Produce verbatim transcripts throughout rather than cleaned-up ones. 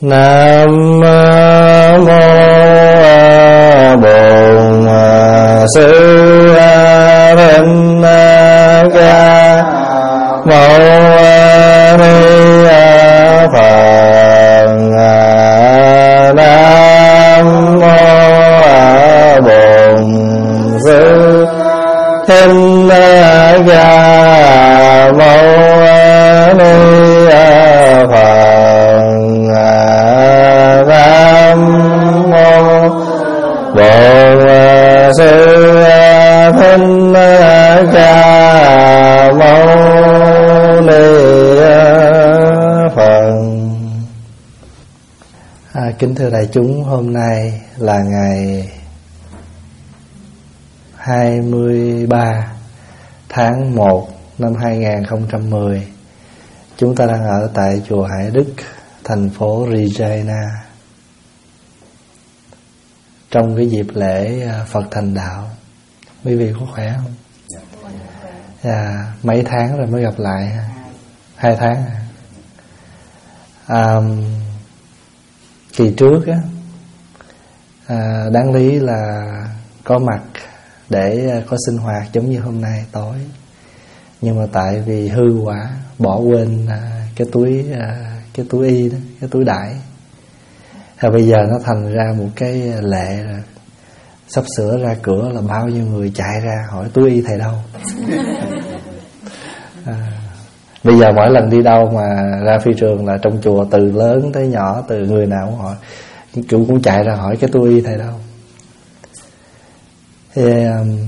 Nam mô Bổn Sư Thích Ca Mâu Ni Phật. Nam mô Bổn Sư Thích Ca Mâu Ni Phật. Nam mô Bổn Sư Thích Ca Mâu Ni Phật. À, kính thưa đại chúng, hôm nay là ngày hai mươi ba tháng một năm hai nghìn không trăm mười. Chúng ta đang ở tại chùa Hải Đức, thành phố Regina, trong cái dịp lễ Phật Thành Đạo. Quý vị có khỏe không? À, mấy tháng rồi mới gặp lại ha? Hai tháng à? À, kỳ trước á, à, đáng lý là có mặt để có sinh hoạt giống như hôm nay tối, nhưng mà tại vì hư quả bỏ quên à, cái túi à, cái túi y đó, cái túi đãi. À, bây giờ nó thành ra một cái lệ là sắp sửa ra cửa là bao nhiêu người chạy ra hỏi túi y thầy đâu. À, bây giờ mỗi lần đi đâu mà ra phi trường là trong chùa, từ lớn tới nhỏ, từ người nào cũng hỏi, chủ cũng chạy ra hỏi cái túi y thầy đâu. Thì um,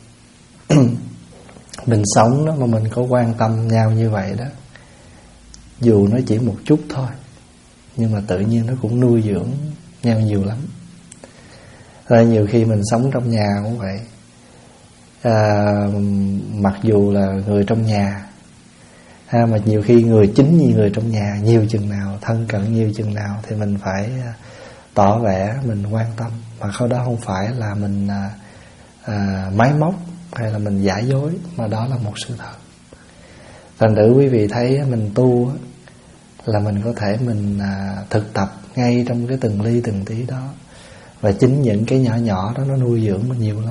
mình sống đó mà mình có quan tâm nhau như vậy đó, dù nó chỉ một chút thôi, nhưng mà tự nhiên nó cũng nuôi dưỡng nhau nhiều lắm. Rồi nhiều khi mình sống trong nhà cũng vậy, à, mặc dù là người trong nhà, ha, mà nhiều khi người chính như người trong nhà, nhiều chừng nào, thân cận nhiều chừng nào thì mình phải tỏ vẻ mình quan tâm, mà cái đó không phải là mình à, à, máy móc hay là mình giả dối, mà đó là một sự thật. Thành thử quý vị thấy mình tu là mình có thể mình à, thực tập ngay trong cái từng ly từng tí đó, và chính những cái nhỏ nhỏ đó nó nuôi dưỡng mình nhiều lắm.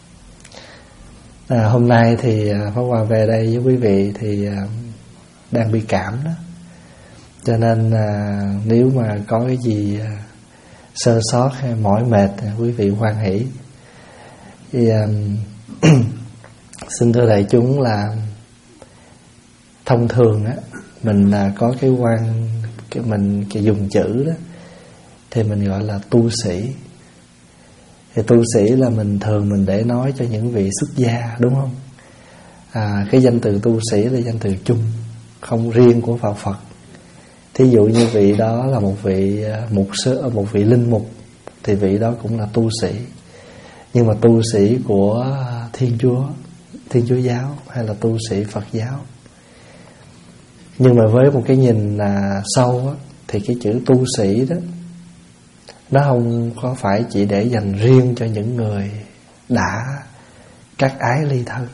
À, hôm nay thì Pháp Hòa về đây với quý vị thì à, đang bị cảm đó, cho nên à, nếu mà có cái gì à, sơ sót hay mỏi mệt, quý vị hoan hỷ. Thì à, xin thưa đại chúng là thông thường á, mình là có cái quan cái mình cái dùng chữ đó thì mình gọi là tu sĩ. Thì tu sĩ là mình thường mình để nói cho những vị xuất gia, đúng không? À, cái danh từ tu sĩ là danh từ chung, không riêng của Phật Phật. Thí dụ như vị đó là một vị mục sư, một vị linh mục, thì vị đó cũng là tu sĩ. Nhưng mà tu sĩ của Thiên Chúa, Thiên Chúa giáo, hay là tu sĩ Phật giáo. Nhưng mà với một cái nhìn là sâu á, thì cái chữ tu sĩ đó nó không có phải chỉ để dành riêng cho những người đã cắt ái ly thân.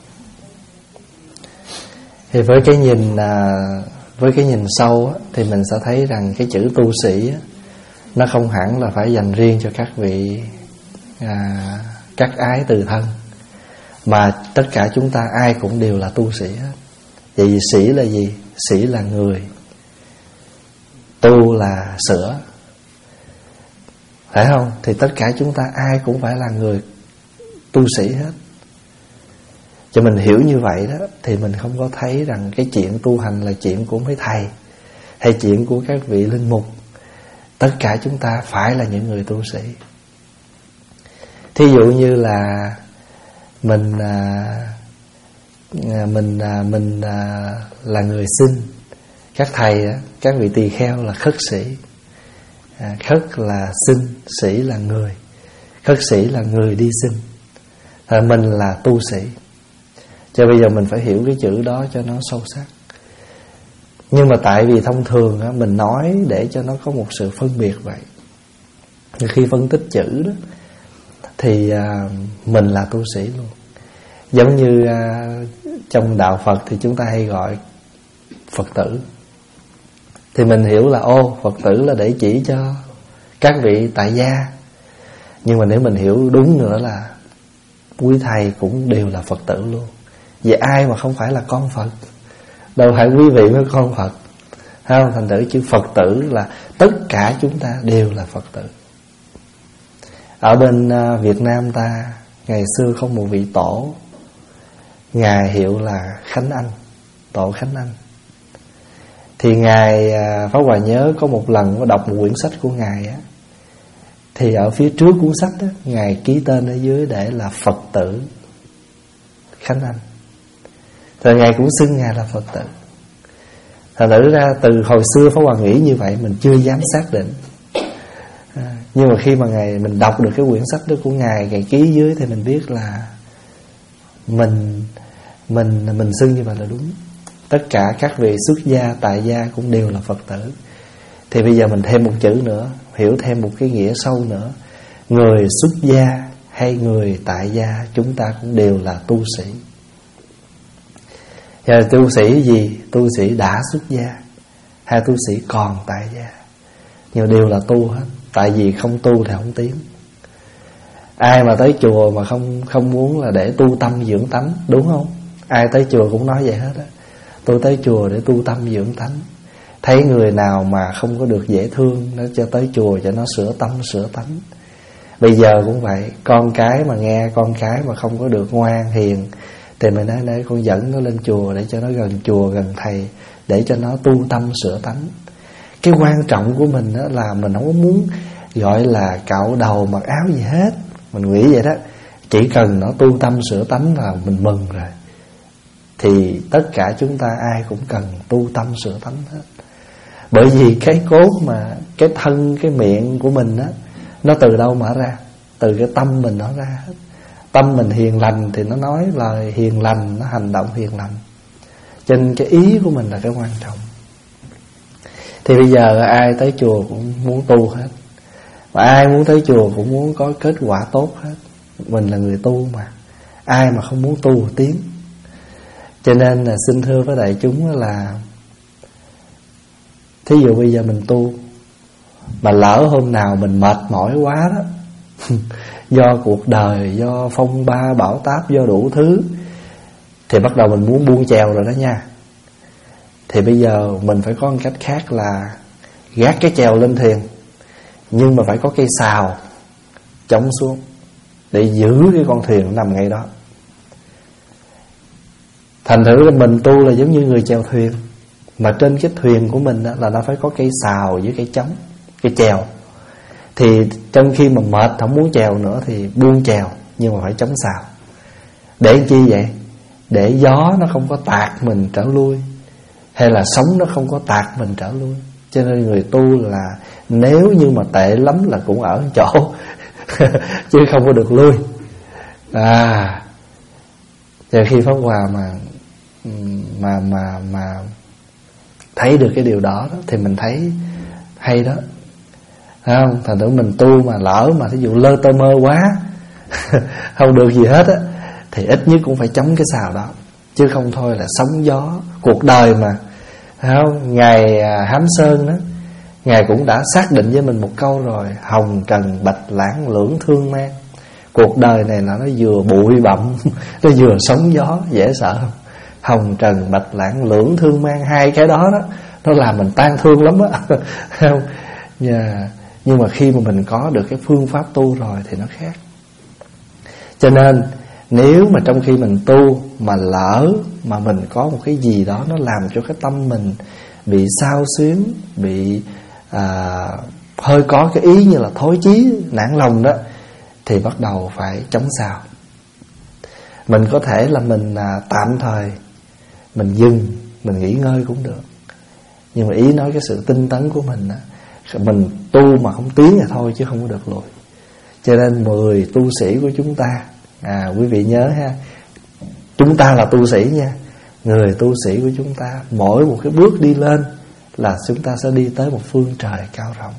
Thì với cái nhìn là với cái nhìn sâu á, thì mình sẽ thấy rằng cái chữ tu sĩ á, nó không hẳn là phải dành riêng cho các vị à, cắt ái từ thân, mà tất cả chúng ta ai cũng đều là tu sĩ hết. Vậy vì sĩ là gì? Sĩ là người, tu là sửa, phải không? Thì tất cả chúng ta ai cũng phải là người tu sĩ hết. Cho mình hiểu như vậy đó, thì mình không có thấy rằng cái chuyện tu hành là chuyện của mấy thầy hay chuyện của các vị linh mục. Tất cả chúng ta phải là những người tu sĩ. Thí dụ như là mình à, mình à, mình à, là người sinh, các thầy, các vị tỳ kheo là khất sĩ. À, khất là sinh, sĩ là người. Khất sĩ là người đi sinh. À, mình là tu sĩ. Cho bây giờ mình phải hiểu cái chữ đó cho nó sâu sắc. Nhưng mà tại vì thông thường á, mình nói để cho nó có một sự phân biệt vậy. Khi phân tích chữ đó thì à, mình là tu sĩ luôn. Giống như à, trong đạo Phật thì chúng ta hay gọi Phật tử. thì mình hiểu là ô, Phật tử là để chỉ cho các vị tại gia. Nhưng mà nếu mình hiểu đúng nữa là quý thầy cũng đều là Phật tử luôn. Vậy ai mà không phải là con Phật? Đâu phải quý vị mới con Phật, không? Thành thử chữ Phật tử là tất cả chúng ta đều là Phật tử. Ở bên Việt Nam ta, ngày xưa có một vị tổ, ngài hiệu là Khánh Anh, tổ Khánh Anh. Thì ngài Pháp Hòa nhớ có một lần có đọc một quyển sách của ngài á, thì ở phía trước cuốn sách á, ngài ký tên ở dưới để là Phật tử Khánh Anh. Rồi ngài cũng xưng ngài là Phật tử. Thật thử ra từ hồi xưa Pháp Hòa nghĩ như vậy, mình chưa dám xác định. à, Nhưng mà khi mà ngài mình đọc được cái quyển sách đó của ngài, ngài ký dưới, thì mình biết là Mình Mình mình xưng như vậy là đúng. Tất cả các vị xuất gia, tại gia cũng đều là Phật tử. Thì bây giờ mình thêm một chữ nữa, hiểu thêm một cái nghĩa sâu nữa. Người xuất gia hay người tại gia, chúng ta cũng đều là tu sĩ. Và tu sĩ gì? Tu sĩ đã xuất gia hay tu sĩ còn tại gia, nhưng đều là tu hết. Tại vì không tu thì không tiến. Ai mà tới chùa mà không không muốn là để tu tâm dưỡng tánh, đúng không? Ai tới chùa cũng nói vậy hết á. Tôi tới chùa để tu tâm dưỡng tánh. Thấy người nào mà không có được dễ thương, nó cho tới chùa cho nó sửa tâm sửa tánh. Bây giờ cũng vậy, con cái mà nghe con cái mà không có được ngoan hiền, thì mình nói để con dẫn nó lên chùa để cho nó gần chùa, gần thầy, để cho nó tu tâm sửa tánh. Cái quan trọng của mình đó là mình không có muốn gọi là cạo đầu mặc áo gì hết. Mình nghĩ vậy đó. Chỉ cần nó tu tâm sửa tánh vào mình mừng rồi. Thì tất cả chúng ta ai cũng cần tu tâm sửa tánh hết. Bởi vì cái cốt mà cái thân, cái miệng của mình á, nó từ đâu mà ra? Từ cái tâm mình nó ra hết. Tâm mình hiền lành thì nó nói lời hiền lành, nó hành động hiền lành. Cho nên cái ý của mình là cái quan trọng. Thì bây giờ ai tới chùa cũng muốn tu hết, và ai muốn tới chùa cũng muốn có kết quả tốt hết. Mình là người tu mà, ai mà không muốn tu tiến. Cho nên là xin thưa với đại chúng là, thí dụ bây giờ mình tu mà lỡ hôm nào mình mệt mỏi quá đó do cuộc đời, do phong ba bão táp, do đủ thứ, thì bắt đầu mình muốn buông chèo rồi đó nha. Thì bây giờ mình phải có một cách khác là gác cái chèo lên thuyền, nhưng mà phải có cây sào chống xuống để giữ cái con thuyền nằm ngay đó. Thành thử là mình tu là giống như người chèo thuyền, mà trên cái thuyền của mình là nó phải có cây sào với cây chống, cây chèo. Thì trong khi mà mệt không muốn chèo nữa thì buông chèo, nhưng mà phải chống sào. Để chi vậy? Để gió nó không có tạt mình trở lui, hay là sóng nó không có tạt mình trở lui. Cho nên người tu là nếu như mà tệ lắm là cũng ở chỗ chứ không có được lui. À, và khi Pháp Hòa mà mà mà mà thấy được cái điều đó, đó thì mình thấy hay đó, thấy không? Thành thử mình tu mà lỡ mà thí dụ lơ tơ mơ quá không được gì hết á, thì ít nhất cũng phải chống cái sào đó, chứ không thôi là sóng gió cuộc đời mà. Thấy không? Ngài Hám Sơn đó, Ngài cũng đã xác định với mình một câu rồi: hồng trần bạch lãng lưỡng thương mang. Cuộc đời này là nó vừa bụi bặm nó vừa sóng gió, dễ sợ không? Hồng trần bạch lãng lưỡng thương mang, hai cái đó đó nó làm mình tan thương lắm á. Không? Yeah. Nhưng mà khi mà mình có được cái phương pháp tu rồi thì nó khác. Cho nên nếu mà trong khi mình tu mà lỡ mà mình có một cái gì đó nó làm cho cái tâm mình bị xao xuyến, bị à, hơi có cái ý như là thối chí, nản lòng đó, thì bắt đầu phải chống sào. Mình có thể là mình à, tạm thời mình dừng, mình nghỉ ngơi cũng được. Nhưng mà ý nói cái sự tinh tấn của mình á, mình tu mà không tiến là thôi chứ không có được lùi. Cho nên mười tu sĩ của chúng ta, à quý vị nhớ ha, chúng ta là tu sĩ nha. Người tu sĩ của chúng ta, mỗi một cái bước đi lên là chúng ta sẽ đi tới một phương trời cao rộng,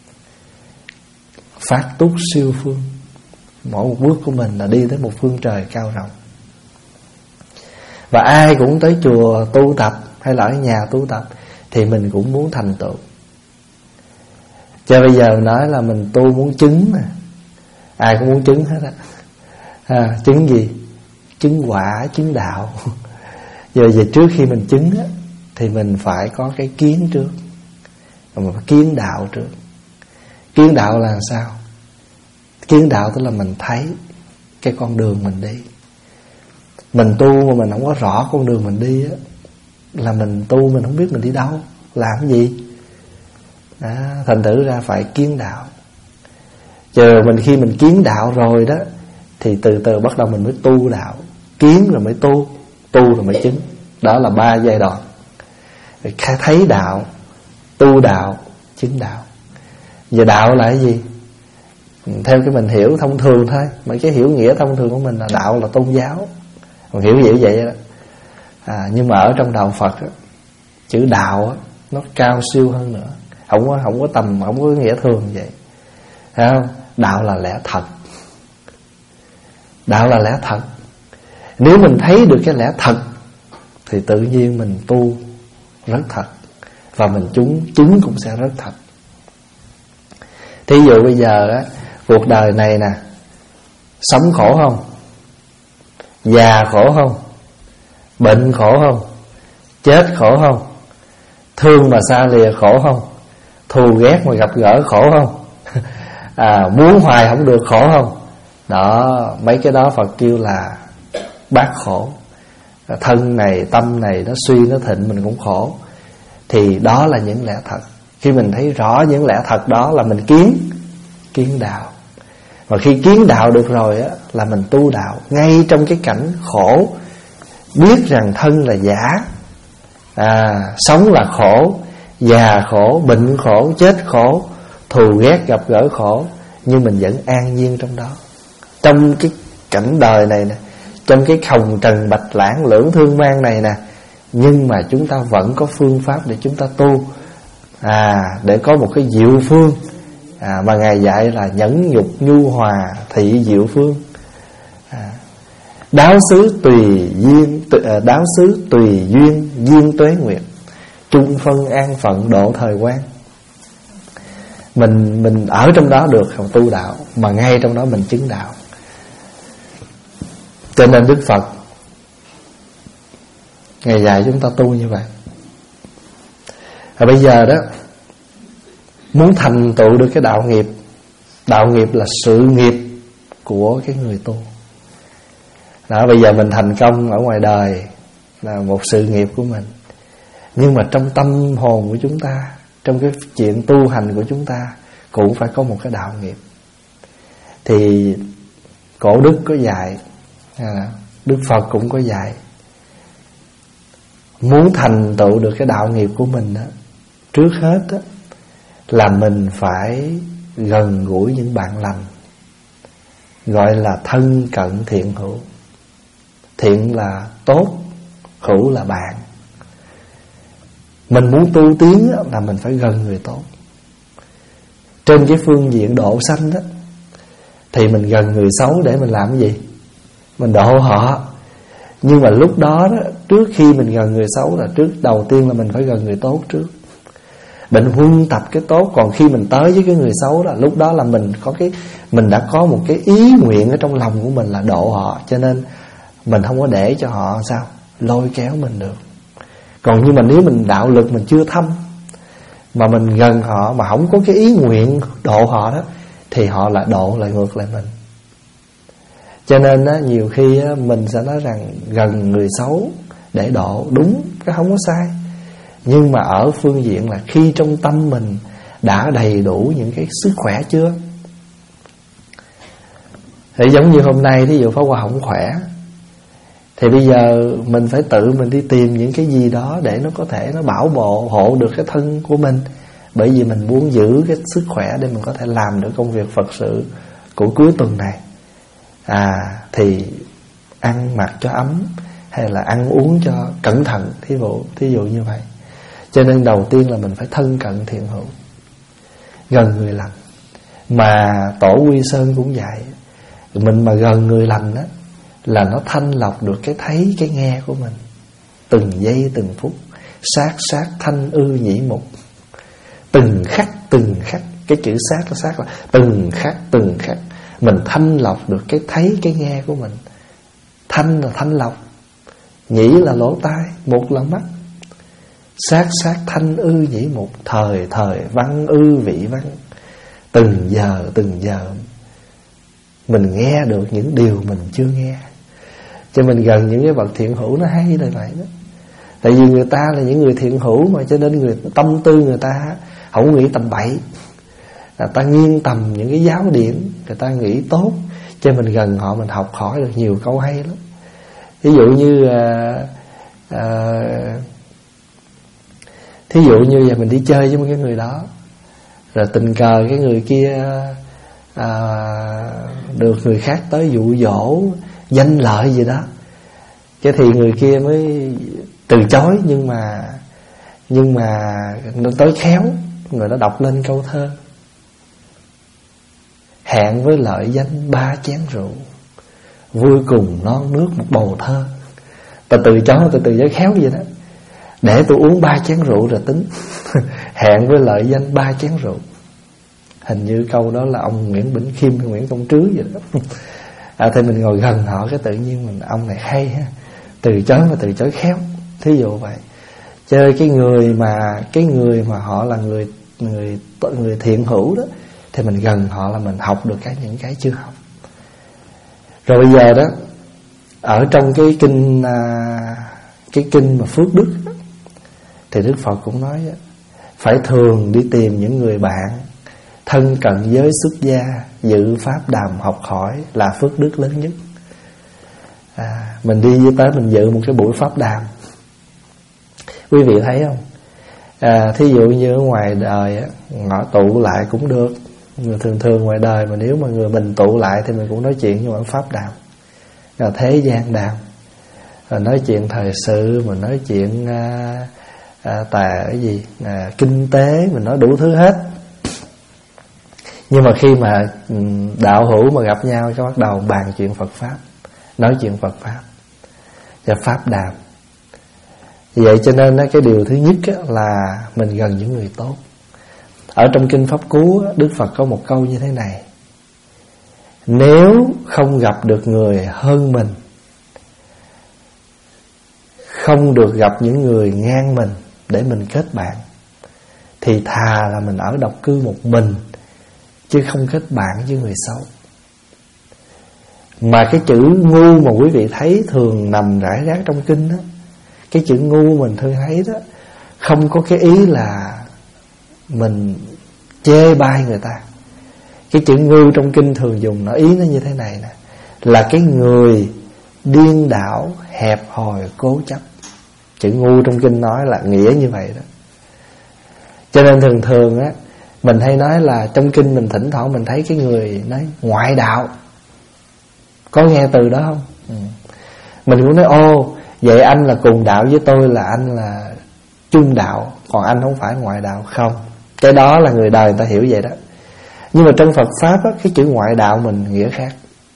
phát túc siêu phương. Mỗi một bước của mình là đi tới một phương trời cao rộng. Và ai cũng tới chùa tu tập hay là ở nhà tu tập thì mình cũng muốn thành tựu. Cho bây giờ nói là mình tu muốn chứng mà, ai cũng muốn chứng hết á. À, chứng gì? Chứng quả, chứng đạo. Giờ về trước khi mình chứng á, thì mình phải có cái kiến trước, mình phải kiến đạo trước. Kiến đạo là sao? Kiến đạo tức là mình thấy cái con đường mình đi. Mình tu mà mình không có rõ con đường mình đi á, là mình tu mình không biết mình đi đâu, làm cái gì. Đó, thành thử ra phải kiến đạo. Chờ mình khi mình kiến đạo rồi đó, thì từ từ bắt đầu mình mới tu đạo. Kiến rồi mới tu, tu rồi mới chứng. Đó là ba giai đoạn. Thấy đạo, tu đạo, chứng đạo. Giờ đạo là cái gì? Theo cái mình hiểu thông thường thôi. Mà cái hiểu nghĩa thông thường của mình là đạo là tôn giáo. Mình hiểu vậy vậy đó. À, nhưng mà ở trong đạo Phật á, chữ đạo á, nó cao siêu hơn nữa. Không có, không có tầm, không có nghĩa thường vậy. Thấy không? Đạo là lẽ thật. Đạo là lẽ thật. Nếu mình thấy được cái lẽ thật thì tự nhiên mình tu rất thật, và mình chứng, chứng cũng sẽ rất thật. Thí dụ bây giờ á, cuộc đời này nè, sống khổ không? Già khổ không? Bệnh khổ không? Chết khổ không? Thương mà xa lìa khổ không? Thù ghét mà gặp gỡ khổ không? À, muốn hoài không được khổ không? Đó, mấy cái đó Phật kêu là bát khổ. Thân này, tâm này nó suy, nó thịnh mình cũng khổ. Thì đó là những lẽ thật. Khi mình thấy rõ những lẽ thật đó là mình kiến Kiến đạo. Và khi kiến đạo được rồi á, là mình tu đạo. Ngay trong cái cảnh khổ, biết rằng thân là giả, à, sống là khổ, già khổ, bệnh khổ, chết khổ, thù ghét gặp gỡ khổ, nhưng mình vẫn an nhiên trong đó. Trong cái cảnh đời này nè, trong cái hồng trần bạch lãng lưỡng thương mang này nè, nhưng mà chúng ta vẫn có phương pháp để chúng ta tu, à, để có một cái diệu phương, à, mà Ngài dạy là nhẫn nhục nhu hòa thị diệu phương, à, đáo xứ tùy duyên, đáo xứ tùy duyên duyên tuế nguyệt, chung phân an phận độ thời quan. Mình mình ở trong đó được không tu đạo, mà ngay trong đó mình chứng đạo. Cho nên Đức Phật Ngài dạy chúng ta tu như vậy. Và bây giờ đó, muốn thành tựu được cái đạo nghiệp, đạo nghiệp là sự nghiệp của cái người tu. Đó, bây giờ mình thành công ở ngoài đời là một sự nghiệp của mình, nhưng mà trong tâm hồn của chúng ta, trong cái chuyện tu hành của chúng ta, cũng phải có một cái đạo nghiệp. Thì Cổ Đức có dạy, Đức Phật cũng có dạy, muốn thành tựu được cái đạo nghiệp của mình đó, trước hết đó, là mình phải gần gũi những bạn lành, gọi là thân cận thiện hữu. Thiện là tốt, hữu là bạn. Mình muốn tu tiến đó, là mình phải gần người tốt. Trên cái phương diện độ sanh đó, thì mình gần người xấu để mình làm cái gì? Mình độ họ. Nhưng mà lúc đó, đó trước khi mình gần người xấu là trước đầu tiên là mình phải gần người tốt trước. Mình huân tập cái tốt. Còn khi mình tới với cái người xấu đó, lúc đó là mình có cái mình đã có một cái ý nguyện ở trong lòng của mình là độ họ. Cho nên mình không có để cho họ sao lôi kéo mình được. Còn nhưng mà nếu mình đạo lực mình chưa thâm, mà mình gần họ mà không có cái ý nguyện độ họ đó, thì họ lại độ lại ngược lại mình. Cho nên á, nhiều khi á, mình sẽ nói rằng gần người xấu để độ, đúng, cái không có sai. Nhưng mà ở phương diện là khi trong tâm mình đã đầy đủ những cái sức khỏe chưa. Thì giống như hôm nay, thí dụ Pháp Hòa không khỏe, thì bây giờ mình phải tự mình đi tìm những cái gì đó để nó có thể nó bảo bộ hộ được cái thân của mình. Bởi vì mình muốn giữ cái sức khỏe để mình có thể làm được công việc Phật sự của cuối tuần này. À, thì ăn mặc cho ấm, hay là ăn uống cho cẩn thận, thí dụ, thí dụ như vậy. Cho nên đầu tiên là mình phải thân cận thiện hữu, gần người lành. Mà Tổ Quy Sơn cũng vậy. Mình mà gần người lành đó, là nó thanh lọc được cái thấy, cái nghe của mình, từng giây từng phút. Sát sát thanh ư nhĩ mục. Từng khắc từng khắc. Cái chữ sát là sát là từng khắc từng khắc. Mình thanh lọc được cái thấy cái nghe của mình. Thanh là thanh lọc, nhĩ là lỗ tai, mục là mắt. Sát sát thanh ư nhĩ mục. Thời thời văn ư vị văn. Từng giờ từng giờ mình nghe được những điều mình chưa nghe. Cho mình gần những cái bậc thiện hữu nó hay là vậy đó. Tại vì người ta là những người thiện hữu mà, cho nên người tâm tư người ta không nghĩ tầm bậy. Người ta nghiêng tầm những cái giáo điển, người ta nghĩ tốt. Cho mình gần họ mình học hỏi được nhiều câu hay lắm. Ví dụ như à, à, thí dụ như giờ mình đi chơi với một cái người đó, rồi tình cờ cái người kia à, được người khác tới dụ dỗ danh lợi gì đó, cái thì người kia mới từ chối. Nhưng mà Nhưng mà nó tới khéo, người đó đọc lên câu thơ: hẹn với lợi danh ba chén rượu, vui cùng non nước một bầu thơ. Ta từ chối, ta từ chối khéo vậy đó. Để tôi uống ba chén rượu rồi tính. Hẹn với lợi danh ba chén rượu. Hình như câu đó là ông Nguyễn Bỉnh Khiêm hay Nguyễn Công Trứ vậy đó. À, thì mình ngồi gần họ cái tự nhiên mình ông này hay ha, từ chối mà từ chối khéo. Thí dụ vậy. Chơi cái người mà cái người mà họ là người người người thiện hữu đó, thì mình gần họ là mình học được cái những cái chưa học. Rồi bây giờ đó, ở trong cái kinh à, cái kinh mà phước đức đó, thì Đức Phật cũng nói đó, phải thường đi tìm những người bạn thân cận giới xuất gia, dự pháp đàm học hỏi là phước đức lớn nhất. À, mình đi với tới mình dự một cái buổi pháp đàm, quý vị thấy không? À, thí dụ như ở ngoài đời á, họ tụ lại cũng được. Người thường thường ngoài đời mà nếu mà người mình tụ lại thì mình cũng nói chuyện như ở pháp đàm, rồi thế gian đàm, rồi nói chuyện thời sự, mình nói chuyện à, à, tà cái gì à, kinh tế, mình nói đủ thứ hết. Nhưng mà khi mà đạo hữu mà gặp nhau cái bắt đầu bàn chuyện Phật pháp, nói chuyện Phật pháp và pháp đàm. Vậy cho nên cái điều thứ nhất là mình gần những người tốt. Ở trong kinh Pháp Cú, Đức Phật có một câu như thế này: nếu không gặp được người hơn mình, không được gặp những người ngang mình để mình kết bạn, thì thà là mình ở độc cư một mình, chứ không kết bạn với người xấu. Mà cái chữ ngu mà quý vị thấy thường nằm rải rác trong kinh đó, cái chữ ngu mình thường thấy đó, không có cái ý là mình chê bai người ta. Cái chữ ngu trong kinh thường dùng nó ý nó như thế này nè, là cái người điên đảo, hẹp hòi, cố chấp. Chữ ngu trong kinh nói là nghĩa như vậy đó. Cho nên thường thường á, mình hay nói là trong kinh mình thỉnh thoảng mình thấy cái người nói ngoại đạo. Có nghe từ đó không? Ừ. Mình cũng nói ô, vậy anh là cùng đạo với tôi, là anh là chung đạo, còn anh không phải ngoại đạo. Không, cái đó là người đời người ta hiểu vậy đó. Nhưng mà trong Phật Pháp á, cái chữ ngoại đạo mình nghĩa khác.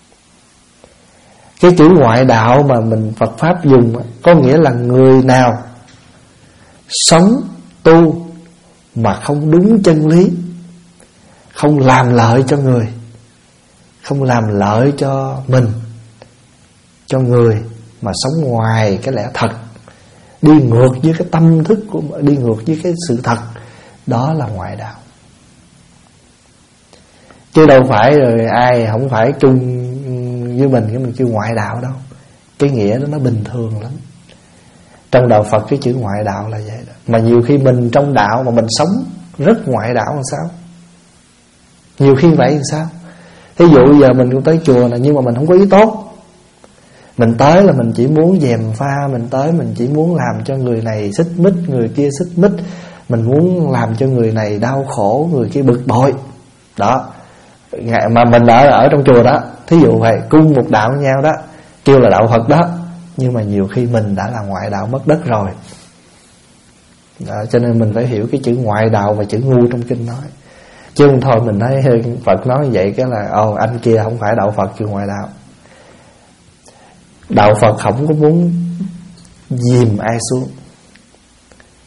Cái chữ ngoại đạo mà mình Phật Pháp dùng á, có nghĩa là người nào sống tu mà không đúng chân lý, không làm lợi cho người, không làm lợi cho mình, cho người, mà sống ngoài cái lẽ thật, đi ngược với cái tâm thức của, đi ngược với cái sự thật, đó là ngoại đạo. Chứ đâu phải rồi ai không phải chung với mình cái mình kêu ngoại đạo đâu. Cái nghĩa đó nó bình thường lắm. Trong đạo Phật cái chữ ngoại đạo là vậy đó. Mà nhiều khi mình trong đạo mà mình sống rất ngoại đạo làm sao? Nhiều khi vậy làm sao? Thí dụ giờ mình cũng tới chùa này, nhưng mà mình không có ý tốt. Mình tới là mình chỉ muốn dèm pha, mình tới mình chỉ muốn làm cho người này xích mích, người kia xích mích, mình muốn làm cho người này đau khổ, người kia bực bội. Đó. Mà mình ở ở trong chùa đó, thí dụ vậy, cung một đạo với nhau đó, kêu là đạo Phật đó, nhưng mà nhiều khi mình đã là ngoại đạo mất đất rồi. Đó, cho nên mình phải hiểu cái chữ ngoại đạo và chữ ngu trong kinh nói. Chứ không thôi mình nói Phật nói như vậy cái là ồ anh kia không phải đạo Phật, kêu ngoại đạo. Đạo Phật không có muốn dìm ai xuống.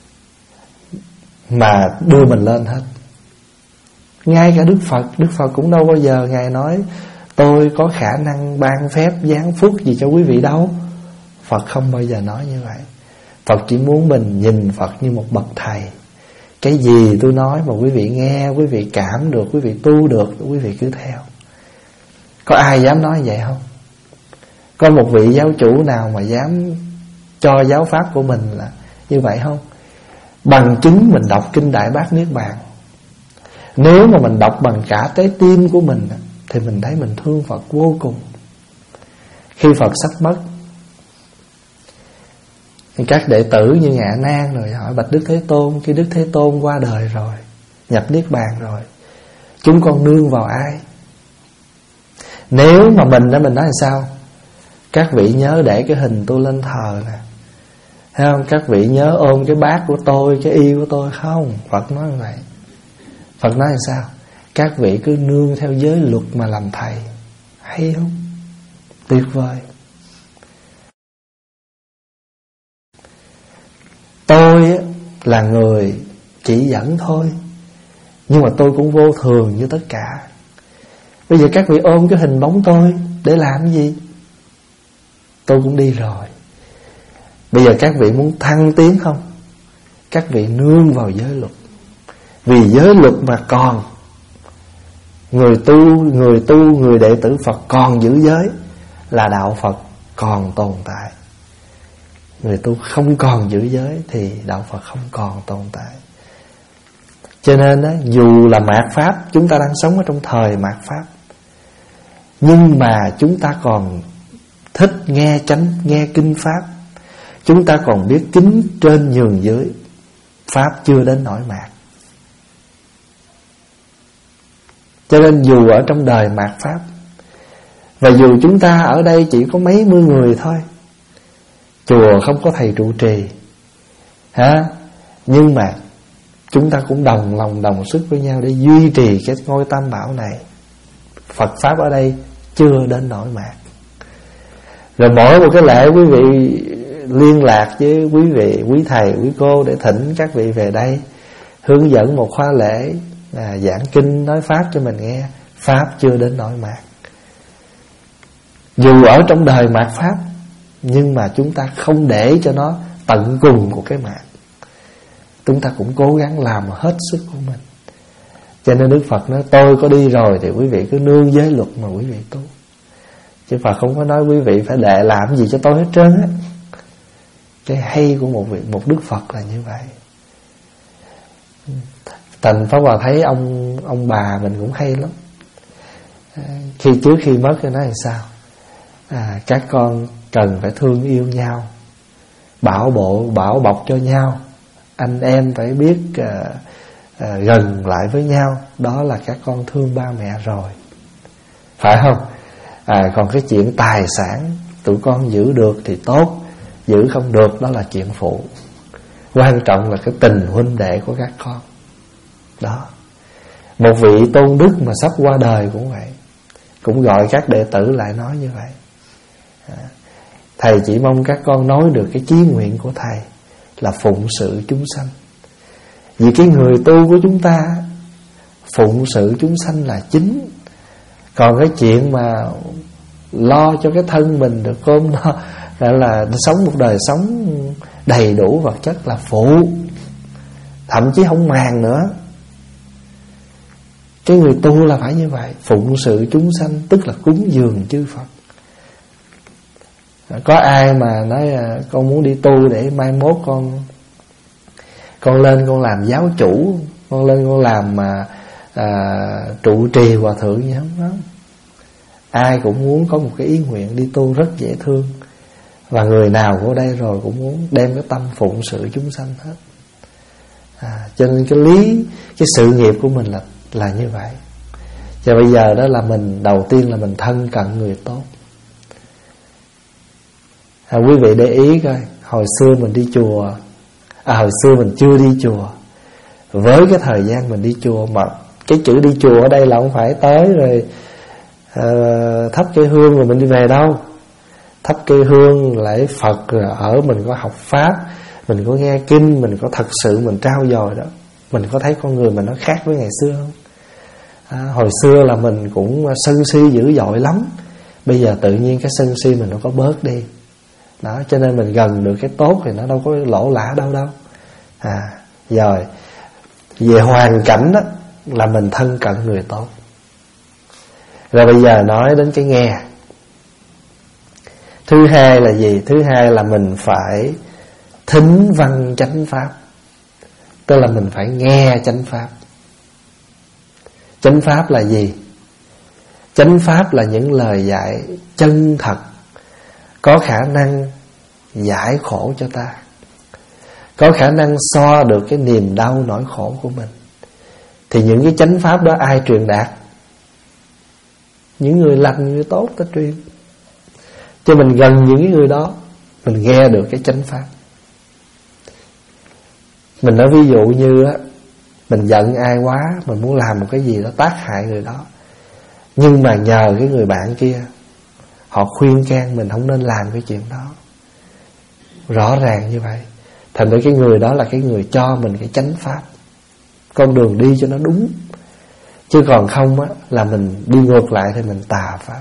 mà đưa mình lên hết. Ngay cả Đức Phật, Đức Phật cũng đâu bao giờ Ngài nói tôi có khả năng ban phép giáng phúc gì cho quý vị đâu. Phật không bao giờ nói như vậy. Phật chỉ muốn mình nhìn Phật như một bậc thầy. Cái gì tôi nói mà quý vị nghe, quý vị cảm được, quý vị tu được, quý vị cứ theo. Có ai dám nói vậy không? Có một vị giáo chủ nào mà dám cho giáo pháp của mình là như vậy không? Bằng chứng mình đọc Kinh Đại Bát Niết Bàn. Nếu mà mình đọc bằng cả trái tim của mình thì mình thấy mình thương Phật vô cùng. Khi Phật sắp mất thì các đệ tử như Ngạ Nan rồi hỏi bạch Đức Thế Tôn, khi Đức Thế Tôn qua đời rồi, nhập Niết Bàn rồi, chúng con nương vào ai? Nếu mà mình đó mình nói là sao? Các vị nhớ để cái hình tôi lên thờ nè, thấy không? Các vị nhớ ôm cái bát của tôi, cái y của tôi không? Phật nói như vậy. Phật nói là sao? Các vị cứ nương theo giới luật mà làm thầy. Hay không? Tuyệt vời. Tôi là người chỉ dẫn thôi, nhưng mà tôi cũng vô thường như tất cả. Bây giờ các vị ôm cái hình bóng tôi để làm gì? Tôi cũng đi rồi. Bây giờ các vị muốn thăng tiến không? Các vị nương vào giới luật. Vì giới luật mà còn, người tu, người tu, người đệ tử Phật còn giữ giới là đạo Phật còn tồn tại. Người tu không còn giữ giới thì đạo Phật không còn tồn tại. Cho nên đó, dù là mạt Pháp, chúng ta đang sống ở trong thời mạt Pháp, nhưng mà chúng ta còn thích nghe chánh, nghe kinh Pháp. Chúng ta còn biết kính trên nhường dưới. Pháp chưa đến nỗi mạt. Cho nên dù ở trong đời mạt Pháp, và dù chúng ta ở đây chỉ có mấy mươi người thôi, chùa không có thầy trụ trì hả? Nhưng mà chúng ta cũng đồng lòng đồng sức với nhau để duy trì cái ngôi Tam Bảo này. Phật Pháp ở đây chưa đến nỗi mạt. Rồi mỗi một cái lễ quý vị liên lạc với quý vị, quý thầy, quý cô để thỉnh các vị về đây hướng dẫn một khóa lễ, à, giảng kinh, nói Pháp cho mình nghe. Pháp chưa đến nỗi mạt. Dù ở trong đời mạt Pháp, nhưng mà chúng ta không để cho nó tận cùng của cái mạt. Chúng ta cũng cố gắng làm hết sức của mình. Cho nên Đức Phật nói tôi có đi rồi thì quý vị cứ nương giới luật mà quý vị tu. Chứ Phật không có nói quý vị phải đệ làm gì cho tôi hết trơn á. Cái hay của một vị, một Đức Phật là như vậy. Thành Pháp Hòa thấy ông ông bà mình cũng hay lắm. Khi trước khi mất thì nói là sao? À, các con cần phải thương yêu nhau, bảo bộ bảo bọc cho nhau, anh em phải biết à, à, gần lại với nhau. Đó là các con thương ba mẹ rồi, phải không? À, còn cái chuyện tài sản tụi con giữ được thì tốt, giữ không được đó là chuyện phụ. Quan trọng là cái tình huynh đệ của các con. Đó. Một vị tôn đức mà sắp qua đời cũng vậy, cũng gọi các đệ tử lại nói như vậy. À, thầy chỉ mong các con nói được cái chí nguyện của thầy là phụng sự chúng sanh. Vì cái người tu của chúng ta phụng sự chúng sanh là chính. Còn cái chuyện mà lo cho cái thân mình được cơm no, là, là sống một đời sống đầy đủ vật chất là phụ, thậm chí không màng nữa. Cái người tu là phải như vậy, phụng sự chúng sanh, tức là cúng dường chư Phật. Có ai mà nói con muốn đi tu để mai mốt con con lên con làm giáo chủ, con lên con làm mà à, trụ trì hòa thượng gì không đó. Ai cũng muốn có một cái ý nguyện đi tu rất dễ thương. Và người nào của đây rồi cũng muốn đem cái tâm phụng sự chúng sanh hết. À, cho nên cái lý, cái sự nghiệp của mình là là như vậy. Và bây giờ đó là mình, đầu tiên là mình thân cận người tốt. À, quý vị để ý coi, hồi xưa mình đi chùa, à, hồi xưa mình chưa đi chùa, với cái thời gian mình đi chùa, mà cái chữ đi chùa ở đây là không phải tới rồi uh, thắp cây hương rồi mình đi về đâu. Thắp cây hương lễ Phật rồi ở mình có học Pháp, mình có nghe kinh, mình có thật sự mình trao dồi đó. Mình có thấy con người mình nó khác với ngày xưa không? À, hồi xưa là mình cũng sân si dữ dội lắm. Bây giờ tự nhiên cái sân si mình nó có bớt đi. Đó, cho nên mình gần được cái tốt thì nó đâu có lỗ lã đâu đâu. À, rồi về hoàn cảnh đó là mình thân cận người tốt. Rồi bây giờ nói đến cái nghe. Thứ hai là gì? Thứ hai là mình phải thính văn chánh pháp. Tức là mình phải nghe chánh pháp. Chánh pháp là gì? Chánh pháp là những lời dạy chân thật, có khả năng giải khổ cho ta, có khả năng so được cái niềm đau nỗi khổ của mình. Thì những cái chánh pháp đó ai truyền đạt? Những người lành, người tốt ta truyền. Cho mình gần những cái người đó, mình nghe được cái chánh pháp. Mình nói ví dụ như á, mình giận ai quá, mình muốn làm một cái gì đó tác hại người đó, nhưng mà nhờ cái người bạn kia, họ khuyên can mình không nên làm cái chuyện đó. Rõ ràng như vậy. Thành ra cái người đó là cái người cho mình cái chánh pháp, con đường đi cho nó đúng. Chứ còn không á, là mình đi ngược lại thì mình tà pháp.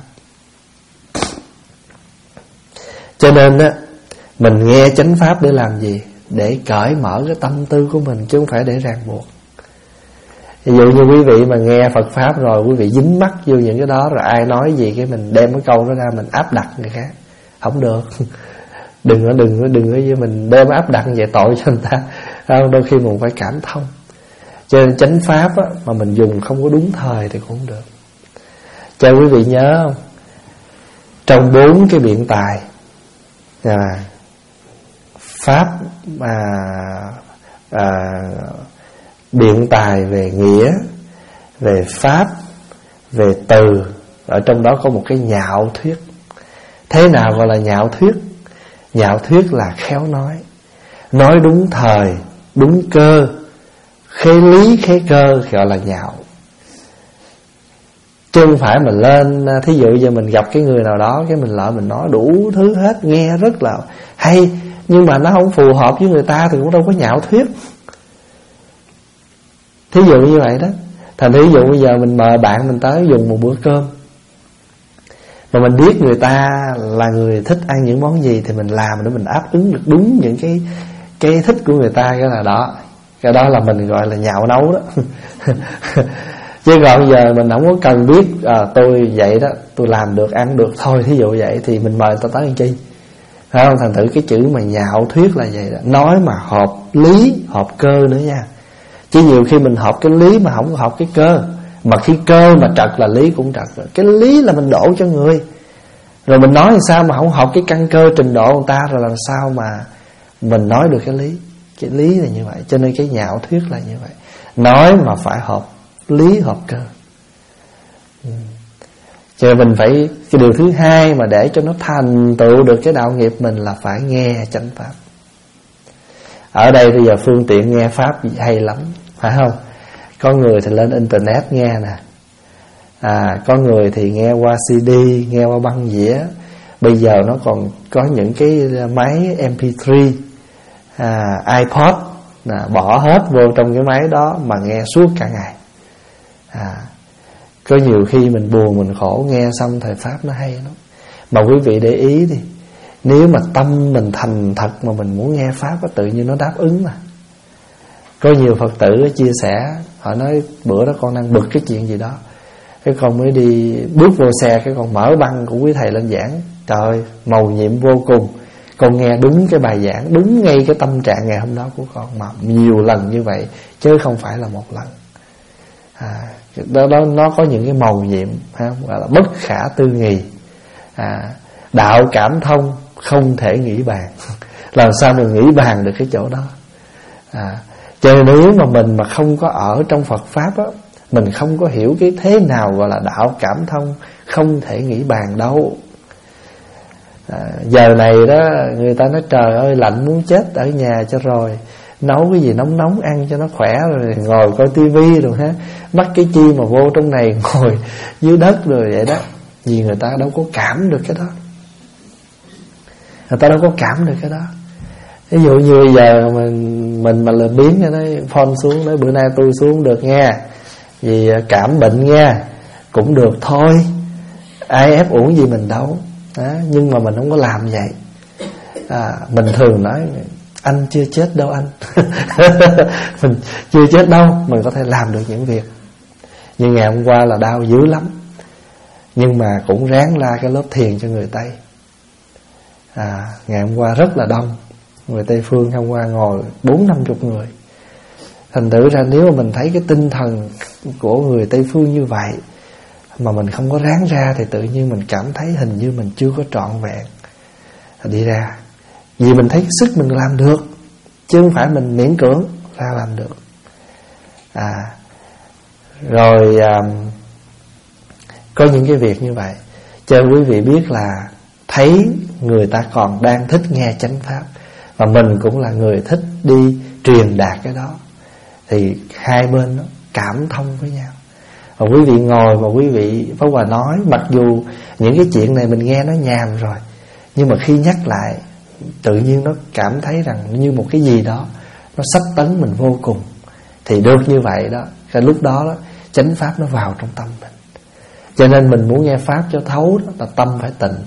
Cho nên á, mình nghe chánh pháp để làm gì? Để cởi mở cái tâm tư của mình, chứ không phải để ràng buộc. Ví dụ như quý vị mà nghe Phật Pháp rồi, quý vị dính mắc vô những cái đó, rồi ai nói gì cái mình đem cái câu đó ra mình áp đặt người khác. Không được. Đừng có đừng có đừng có với mình đem áp đặt vậy tội cho người ta. Không, đôi khi mình phải cảm thông. Cho nên chánh pháp á, mà mình dùng không có đúng thời thì cũng không được. Cho quý vị nhớ không? Trong bốn cái biện tài à, pháp à, à, biện tài về nghĩa, về pháp, về từ, ở trong đó có một cái nhạo thuyết. Thế nào gọi là nhạo thuyết? Nhạo thuyết là khéo nói, nói đúng thời, đúng cơ, khế lý khế cơ, gọi là nhạo. Chứ không phải mình lên, thí dụ giờ mình gặp cái người nào đó, cái mình lợi mình nói đủ thứ hết, nghe rất là hay, nhưng mà nó không phù hợp với người ta thì cũng đâu có nhạo thuyết. Thí dụ như vậy đó. Thành thí dụ bây giờ mình mời bạn mình tới dùng một bữa cơm, mà mình biết người ta là người thích ăn những món gì, thì mình làm để mình đáp ứng được đúng những cái cái thích của người ta. Cái là đó, cái đó là mình gọi là nhạo nấu đó. Chứ còn giờ mình không có cần biết à, tôi vậy đó, tôi làm được ăn được thôi, thí dụ vậy thì mình mời ta tới làm chi? Phải không? Thành thử cái chữ mà nhạo thuyết là vậy đó. Nói mà hợp lý, hợp cơ nữa nha. Chứ nhiều khi mình hợp cái lý mà không hợp cái cơ. Mà khi cơ mà trật là lý cũng trật rồi. Cái lý là mình đổ cho người, rồi mình nói làm sao mà không hợp cái căn cơ trình độ người ta, rồi làm sao mà mình nói được cái lý. Cái lý là như vậy. Cho nên cái nhạo thuyết là như vậy. Nói mà phải hợp lý, hợp cơ. ừ. Cho nên mình phải, cái điều thứ hai mà để cho nó thành tựu được cái đạo nghiệp mình là phải nghe chánh pháp. Ở đây bây giờ phương tiện nghe pháp hay lắm, phải không? Có người thì lên internet nghe nè, à, có người thì nghe qua xê đê, nghe qua băng đĩa. Bây giờ nó còn có những cái máy em pê ba, à, iPod, à, bỏ hết vô trong cái máy đó mà nghe suốt cả ngày. À, có nhiều khi mình buồn, mình khổ, nghe xong thời pháp nó hay lắm. Mà quý vị để ý đi, nếu mà tâm mình thành thật mà mình muốn nghe pháp á, tự nhiên nó đáp ứng mà. Có nhiều Phật tử chia sẻ, họ nói bữa đó con đang bực cái chuyện gì đó, cái con mới đi bước vô xe, cái con mở băng của quý thầy lên giảng. Trời, mầu nhiệm vô cùng. Con nghe đúng cái bài giảng, đúng ngay cái tâm trạng ngày hôm đó của con, mà nhiều lần như vậy chứ không phải là một lần. À, đó, đó nó có những cái mầu nhiệm, gọi là bất khả tư nghì. À, đạo cảm thông không thể nghĩ bàn. Làm sao mình nghĩ bàn được cái chỗ đó? À, cho nên nếu mà mình mà không có ở trong Phật pháp á, mình không có hiểu cái thế nào gọi là đạo cảm thông không thể nghĩ bàn đâu. À, giờ này đó người ta nói trời ơi lạnh muốn chết, ở nhà cho rồi nấu cái gì nóng nóng ăn cho nó khỏe, rồi ngồi coi tivi rồi ha, mắc cái chi mà vô trong này ngồi dưới đất rồi vậy đó. Vì người ta đâu có cảm được cái đó, người ta đâu có cảm được cái đó. Ví dụ như bây giờ mình mình mà lười biếng cho nó phone xuống, nói bữa nay tôi xuống được nghe, vì cảm bệnh nghe, cũng được thôi, ai ép uổng gì mình đâu đó. Nhưng mà mình không có làm vậy. à, Mình thường nói anh chưa chết đâu anh. Mình chưa chết đâu, mình có thể làm được những việc. Nhưng ngày hôm qua là đau dữ lắm, nhưng mà cũng ráng la cái lớp thiền cho người Tây. à, Ngày hôm qua rất là đông, người Tây phương hôm qua ngồi bốn năm chục người. Thành thử ra nếu mà mình thấy cái tinh thần của người Tây phương như vậy mà mình không có ráng ra, thì tự nhiên mình cảm thấy hình như mình chưa có trọn vẹn đi ra. Vì mình thấy cái sức mình làm được, chứ không phải mình miễn cưỡng ra làm được. à Rồi à, có những cái việc như vậy, cho quý vị biết là thấy người ta còn đang thích nghe chánh pháp, và mình cũng là người thích đi truyền đạt cái đó, thì hai bên đó cảm thông với nhau. Và quý vị ngồi và quý vị Pháp Hòa nói, mặc dù những cái chuyện này mình nghe nó nhàm rồi, nhưng mà khi nhắc lại tự nhiên nó cảm thấy rằng như một cái gì đó nó xách tấn mình vô cùng. Thì được như vậy đó, cái lúc đó, đó chánh pháp nó vào trong tâm mình. Cho nên mình muốn nghe pháp cho thấu đó, là tâm phải tịnh.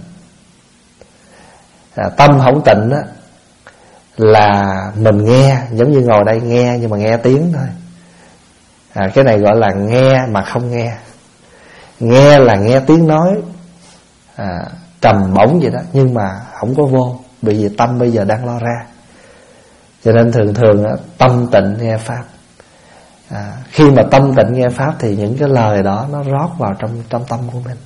à, Tâm không tịnh đó là mình nghe giống như ngồi đây nghe, nhưng mà nghe tiếng thôi. à, Cái này gọi là nghe mà không nghe. Nghe là nghe tiếng nói à, trầm bổng vậy đó, nhưng mà không có vô, bởi vì tâm bây giờ đang lo ra. Cho nên thường thường đó, tâm tịnh nghe pháp. à, Khi mà tâm tịnh nghe pháp thì những cái lời đó nó rót vào trong, trong tâm của mình.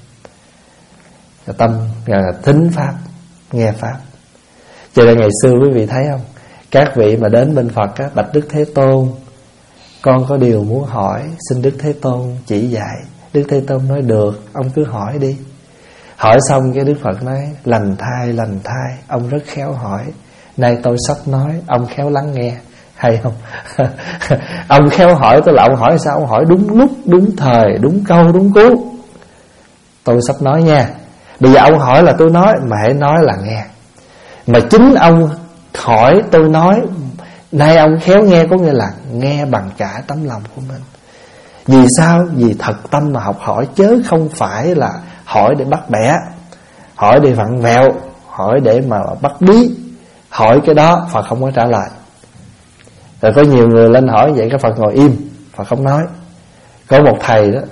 Tâm là thính pháp, nghe pháp. Cho nên ngày xưa quý vị thấy không, các vị mà đến bên Phật á, bạch Đức Thế Tôn, con có điều muốn hỏi, xin Đức Thế Tôn chỉ dạy. Đức Thế Tôn nói được, ông cứ hỏi đi. Hỏi xong cái Đức Phật nói lành thai, lành thai, ông rất khéo hỏi. Nay tôi sắp nói, ông khéo lắng nghe. Hay không? Ông khéo hỏi, tức là ông hỏi sao? Ông hỏi đúng lúc, đúng thời, đúng câu, đúng cú. Tôi sắp nói nha. Bây giờ ông hỏi là tôi nói, mà hãy nói là nghe. Mà chính ông hỏi tôi nói, nay ông khéo nghe, có nghĩa là nghe bằng cả tấm lòng của mình. Vì sao? Vì thật tâm mà học hỏi, chớ không phải là hỏi để bắt bẻ, hỏi để vặn vẹo, hỏi để mà bắt bí. Hỏi cái đó Phật không có trả lời. Rồi có nhiều người lên hỏi vậy, cái Phật ngồi im, Phật không nói. Có một thầy đó,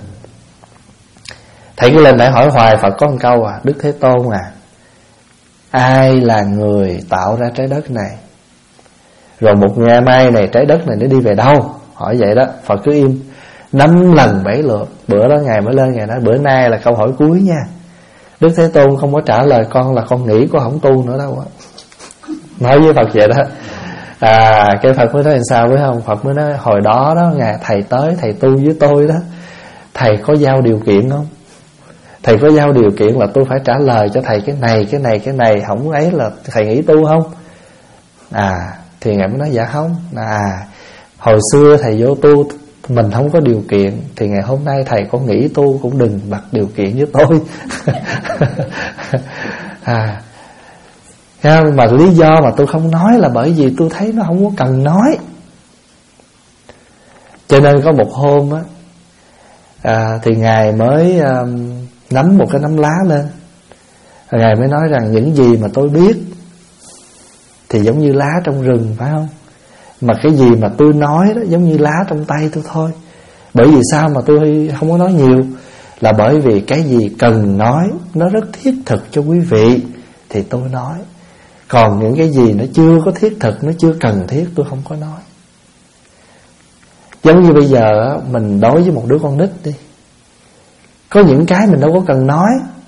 thầy cứ lên lại hỏi hoài, Phật có một câu à: Đức Thế Tôn à, ai là người tạo ra trái đất này? Rồi một ngày mai này trái đất này nó đi về đâu? Hỏi vậy đó, Phật cứ im. Năm lần bảy lượt. Bữa đó Ngài mới lên, Ngài nói bữa nay là câu hỏi cuối nha. Đức Thế Tôn không có trả lời con là con nghĩ con không tu nữa đâu á. Nói với Phật vậy đó. À, cái Phật mới nói làm sao biết không? Phật mới nói hồi đó đó Ngài thầy tới, thầy tu với tôi đó, thầy có giao điều kiện không? Thầy có giao điều kiện là tôi phải trả lời cho thầy cái này, cái này, cái này, không ấy là thầy nghĩ tu không? À, thì Ngài mới nói dạ không. À, hồi xưa thầy vô tu mình không có điều kiện, thì ngày hôm nay thầy có nghĩ tu cũng đừng đặt điều kiện với tôi. À, mà lý do mà tôi không nói là bởi vì tôi thấy nó không có cần nói. Cho nên có một hôm á, à, thì Ngài mới um, nắm một cái nắm lá lên. Ngài mới nói rằng những gì mà tôi biết thì giống như lá trong rừng, phải không? Mà cái gì mà tôi nói đó giống như lá trong tay tôi thôi. Bởi vì sao mà tôi không có nói nhiều? Là bởi vì cái gì cần nói nó rất thiết thực cho quý vị thì tôi nói. Còn những cái gì nó chưa có thiết thực, nó chưa cần thiết, tôi không có nói. Giống như bây giờ mình đối với một đứa con nít đi, có những cái mình đâu có cần nói.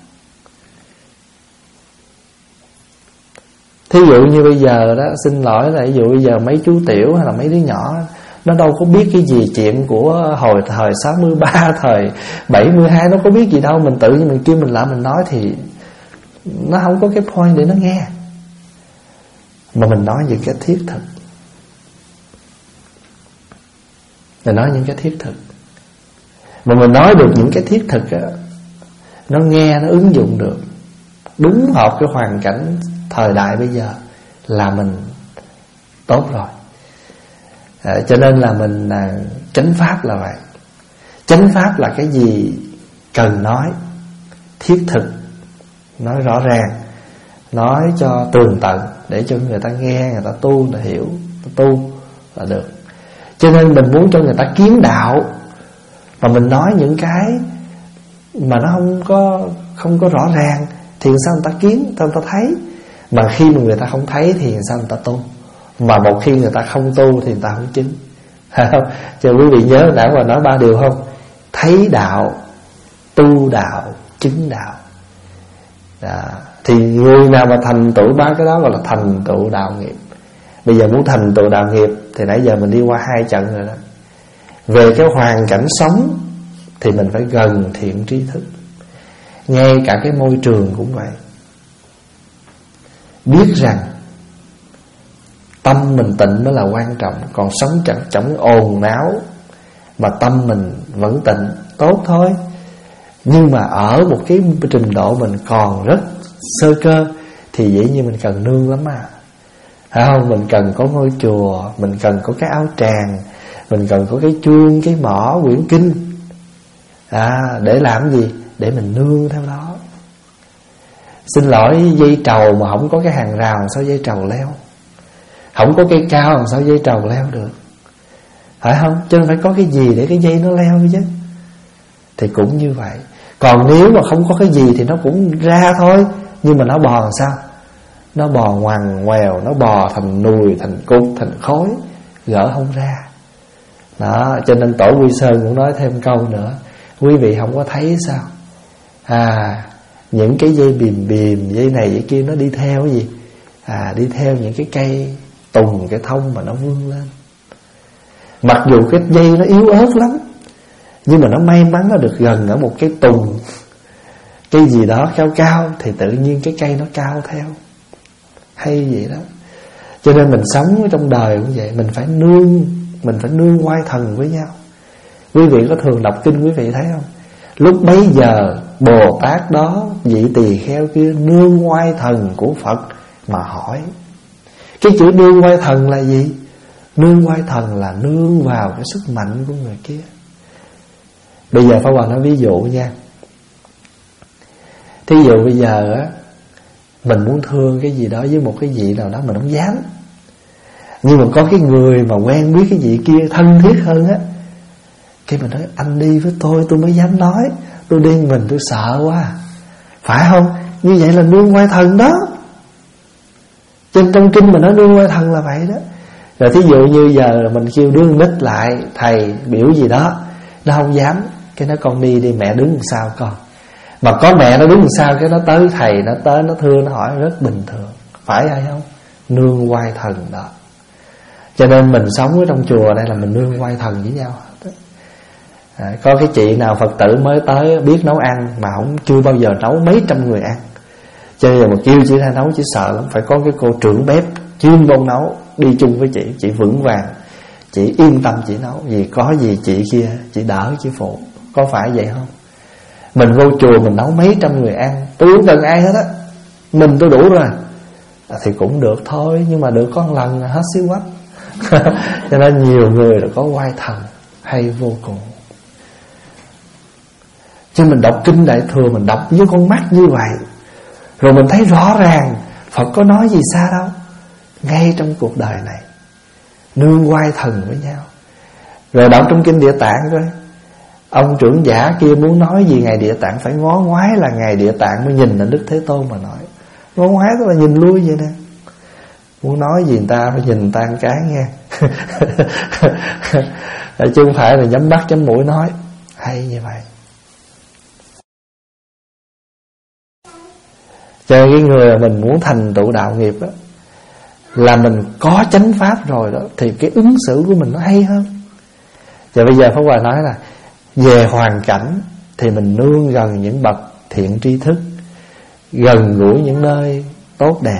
Thí dụ như bây giờ đó, xin lỗi là ví dụ bây giờ mấy chú tiểu hay là mấy đứa nhỏ, nó đâu có biết cái gì chuyện của hồi thời sáu mươi ba, thời bảy mươi hai, nó có biết gì đâu. Mình tự nhiên mình kêu mình lại mình nói thì nó không có cái point để nó nghe. Mà mình nói những cái thiết thực, mình nói những cái thiết thực, mà mình nói được những cái thiết thực á, nó nghe, nó ứng dụng được đúng hợp cái hoàn cảnh thời đại bây giờ, là mình tốt rồi. À, cho nên là mình à, chánh pháp là vậy. Chánh pháp là cái gì cần nói, thiết thực, nói rõ ràng, nói cho tường tận để cho người ta nghe, người ta tu, người ta hiểu, người ta tu là được. Cho nên mình muốn cho người ta kiến đạo, mà mình nói những cái mà nó không có không có rõ ràng thì sao người ta kiến, người ta thấy. Mà khi mà người ta không thấy thì sao người ta tu. Mà một khi người ta không tu thì người ta không chứng. Cho quý vị nhớ đã qua nói ba điều không? Thấy đạo, tu đạo, chứng đạo. Đó. Thì người nào mà thành tựu ba cái đó gọi là thành tựu đạo nghiệp. Bây giờ muốn thành tựu đạo nghiệp thì nãy giờ mình đi qua hai trận rồi đó. Về cái hoàn cảnh sống thì mình phải gần thiện tri thức. Ngay cả cái môi trường cũng vậy. Biết rằng tâm mình tịnh mới là quan trọng. Còn sống chẳng chẳng ồn náo mà tâm mình vẫn tịnh, tốt thôi. Nhưng mà ở một cái trình độ mình còn rất sơ cơ thì dĩ nhiên mình cần nương lắm à. Phải không? Mình cần có ngôi chùa, mình cần có cái áo tràng, mình cần có cái chuông, cái mõ, quyển kinh. À, để làm gì? Để mình nương theo đó. Xin lỗi, dây trầu mà không có cái hàng rào sao dây trầu leo? Không có cây cao làm sao dây trầu leo được? Phải không? Cho nên phải có cái gì để cái dây nó leo chứ. Thì cũng như vậy. Còn nếu mà không có cái gì thì nó cũng ra thôi. Nhưng mà nó bò làm sao? Nó bò ngoằn ngoèo, nó bò thành nùi, thành cục, thành khối, gỡ không ra. Đó, cho nên Tổ Quy Sơn cũng nói thêm câu nữa. Quý vị không có thấy sao? À, những cái dây bìm bìm, dây này dây kia nó đi theo cái gì? À, đi theo những cái cây tùng, cái thông mà nó vươn lên. Mặc dù cái dây nó yếu ớt lắm, nhưng mà nó may mắn nó được gần ở một cái tùng, cái gì đó cao cao, thì tự nhiên cái cây nó cao theo. Hay vậy đó. Cho nên mình sống ở trong đời cũng vậy. Mình phải nương, mình phải nương oai thần với nhau. Quý vị có thường đọc kinh quý vị thấy không? Lúc bấy giờ Bồ Tát đó, vị tỳ kheo kia nương oai thần của Phật mà hỏi. Cái chữ nương oai thần là gì? Nương oai thần là nương vào cái sức mạnh của người kia. Bây giờ Pháp Hòa nói ví dụ nha. Thí dụ bây giờ á, mình muốn thương cái gì đó với một cái vị nào đó mình không dám. Nhưng mà có cái người mà quen biết cái vị kia thân thiết hơn á, cái mình nói anh đi với tôi tôi mới dám nói. Tôi đi mình tôi sợ quá. Phải không? Như vậy là nương oai thần đó. Trên trong kinh mà nói nương oai thần là vậy đó. Rồi thí dụ như giờ mình kêu đứa nít lại, thầy biểu gì đó, nó không dám. Cái nó con đi đi, mẹ đứng làm sao con. Mà có mẹ nó đứng làm sao, cái nó tới thầy, nó tới nó thưa, nó hỏi rất bình thường. Phải hay không? Nương oai thần đó. Cho nên mình sống ở trong chùa đây là mình nương oai thần với nhau. À, có cái chị nào Phật tử mới tới biết nấu ăn mà không chưa bao giờ nấu mấy trăm người ăn. Cho nên mà kêu chị ra nấu chỉ sợ lắm. Phải có cái cô trưởng bếp chuyên môn nấu đi chung với chị, chị vững vàng, chị yên tâm chị nấu. Vì có gì chị kia chị đỡ chị phụ. Có phải vậy không? Mình vô chùa mình nấu mấy trăm người ăn, tôi không cần ai hết á, mình tôi đủ rồi à, thì cũng được thôi. Nhưng mà được có một lần là hết xíu quách. Cho nên nhiều người là có oai thần hay vô cùng. Chứ mình đọc kinh Đại Thừa, mình đọc với con mắt như vậy, rồi mình thấy rõ ràng Phật có nói gì xa đâu. Ngay trong cuộc đời này nương oai thần với nhau. Rồi đọc trong kinh Địa Tạng coi, ông trưởng giả kia muốn nói gì Ngài Địa Tạng phải ngó ngoái là Ngài Địa Tạng mới nhìn là Đức Thế Tôn mà nói. Ngó ngoái tức là nhìn lui vậy nè. Muốn nói gì người ta phải nhìn người ta một cái nghe. Chứ không phải là nhắm mắt nhắm mũi nói. Hay như vậy. Cho nên cái người mà mình muốn thành tựu đạo nghiệp đó, là mình có chánh pháp rồi đó, thì cái ứng xử của mình nó hay hơn. Và bây giờ Pháp Hòa nói là về hoàn cảnh thì mình nương gần những bậc thiện tri thức, gần gũi những nơi tốt đẹp.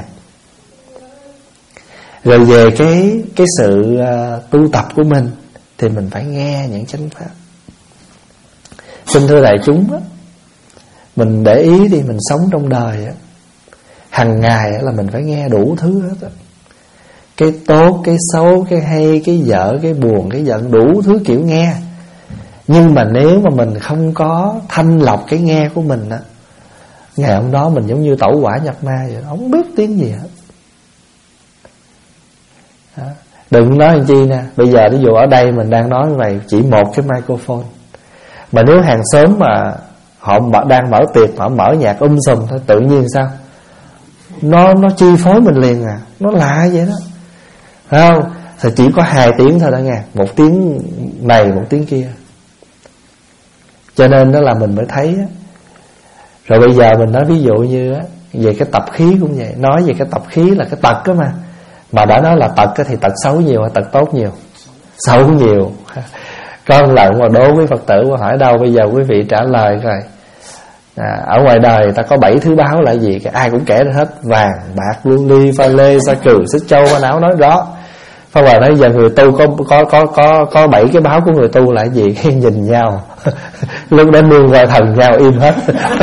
Rồi về cái cái sự uh, tu tập của mình thì mình phải nghe những chánh pháp. Xin thưa đại chúng á, mình để ý thì mình sống trong đời á, hàng ngày á, là mình phải nghe đủ thứ hết á. cái tốt, cái xấu, cái hay, cái dở, cái buồn, cái giận, đủ thứ kiểu nghe. Nhưng mà nếu mà mình không có thanh lọc cái nghe của mình á, ngày hôm đó mình giống như tẩu hỏa nhập ma vậy, không biết tiếng gì hết. Đó. Đừng nói làm chi nè. Bây giờ ví dụ ở đây mình đang nói như vậy, chỉ một cái microphone, mà nếu hàng xóm mà họ đang mở tiệc, họ mở nhạc um sùm thôi, tự nhiên sao Nó nó chi phối mình liền à. Nó lạ vậy đó, phải không? Thì chỉ có hai tiếng thôi đó nghe, một tiếng này, một tiếng kia. Cho nên đó là mình mới thấy á. Rồi bây giờ mình nói ví dụ như á, về cái tập khí cũng vậy. Nói về cái tập khí là cái tật đó mà. Mà đã nói là tật thì tật xấu nhiều hay tật tốt nhiều? Xấu nhiều. Có một lần mà đố với Phật tử mà hỏi đâu, bây giờ quý vị trả lời coi. À, ở ngoài đời người ta có bảy thứ báo là gì? Ai cũng kể hết: vàng, bạc, luân ly, pha lê, sa cừ, xích châu, hoa não. Nói đó. Pháp Hòa nói giờ người tu có có có có có bảy cái báo của người tu là gì? Khi nhìn nhau lúc đó nương vào thần nhau im hết.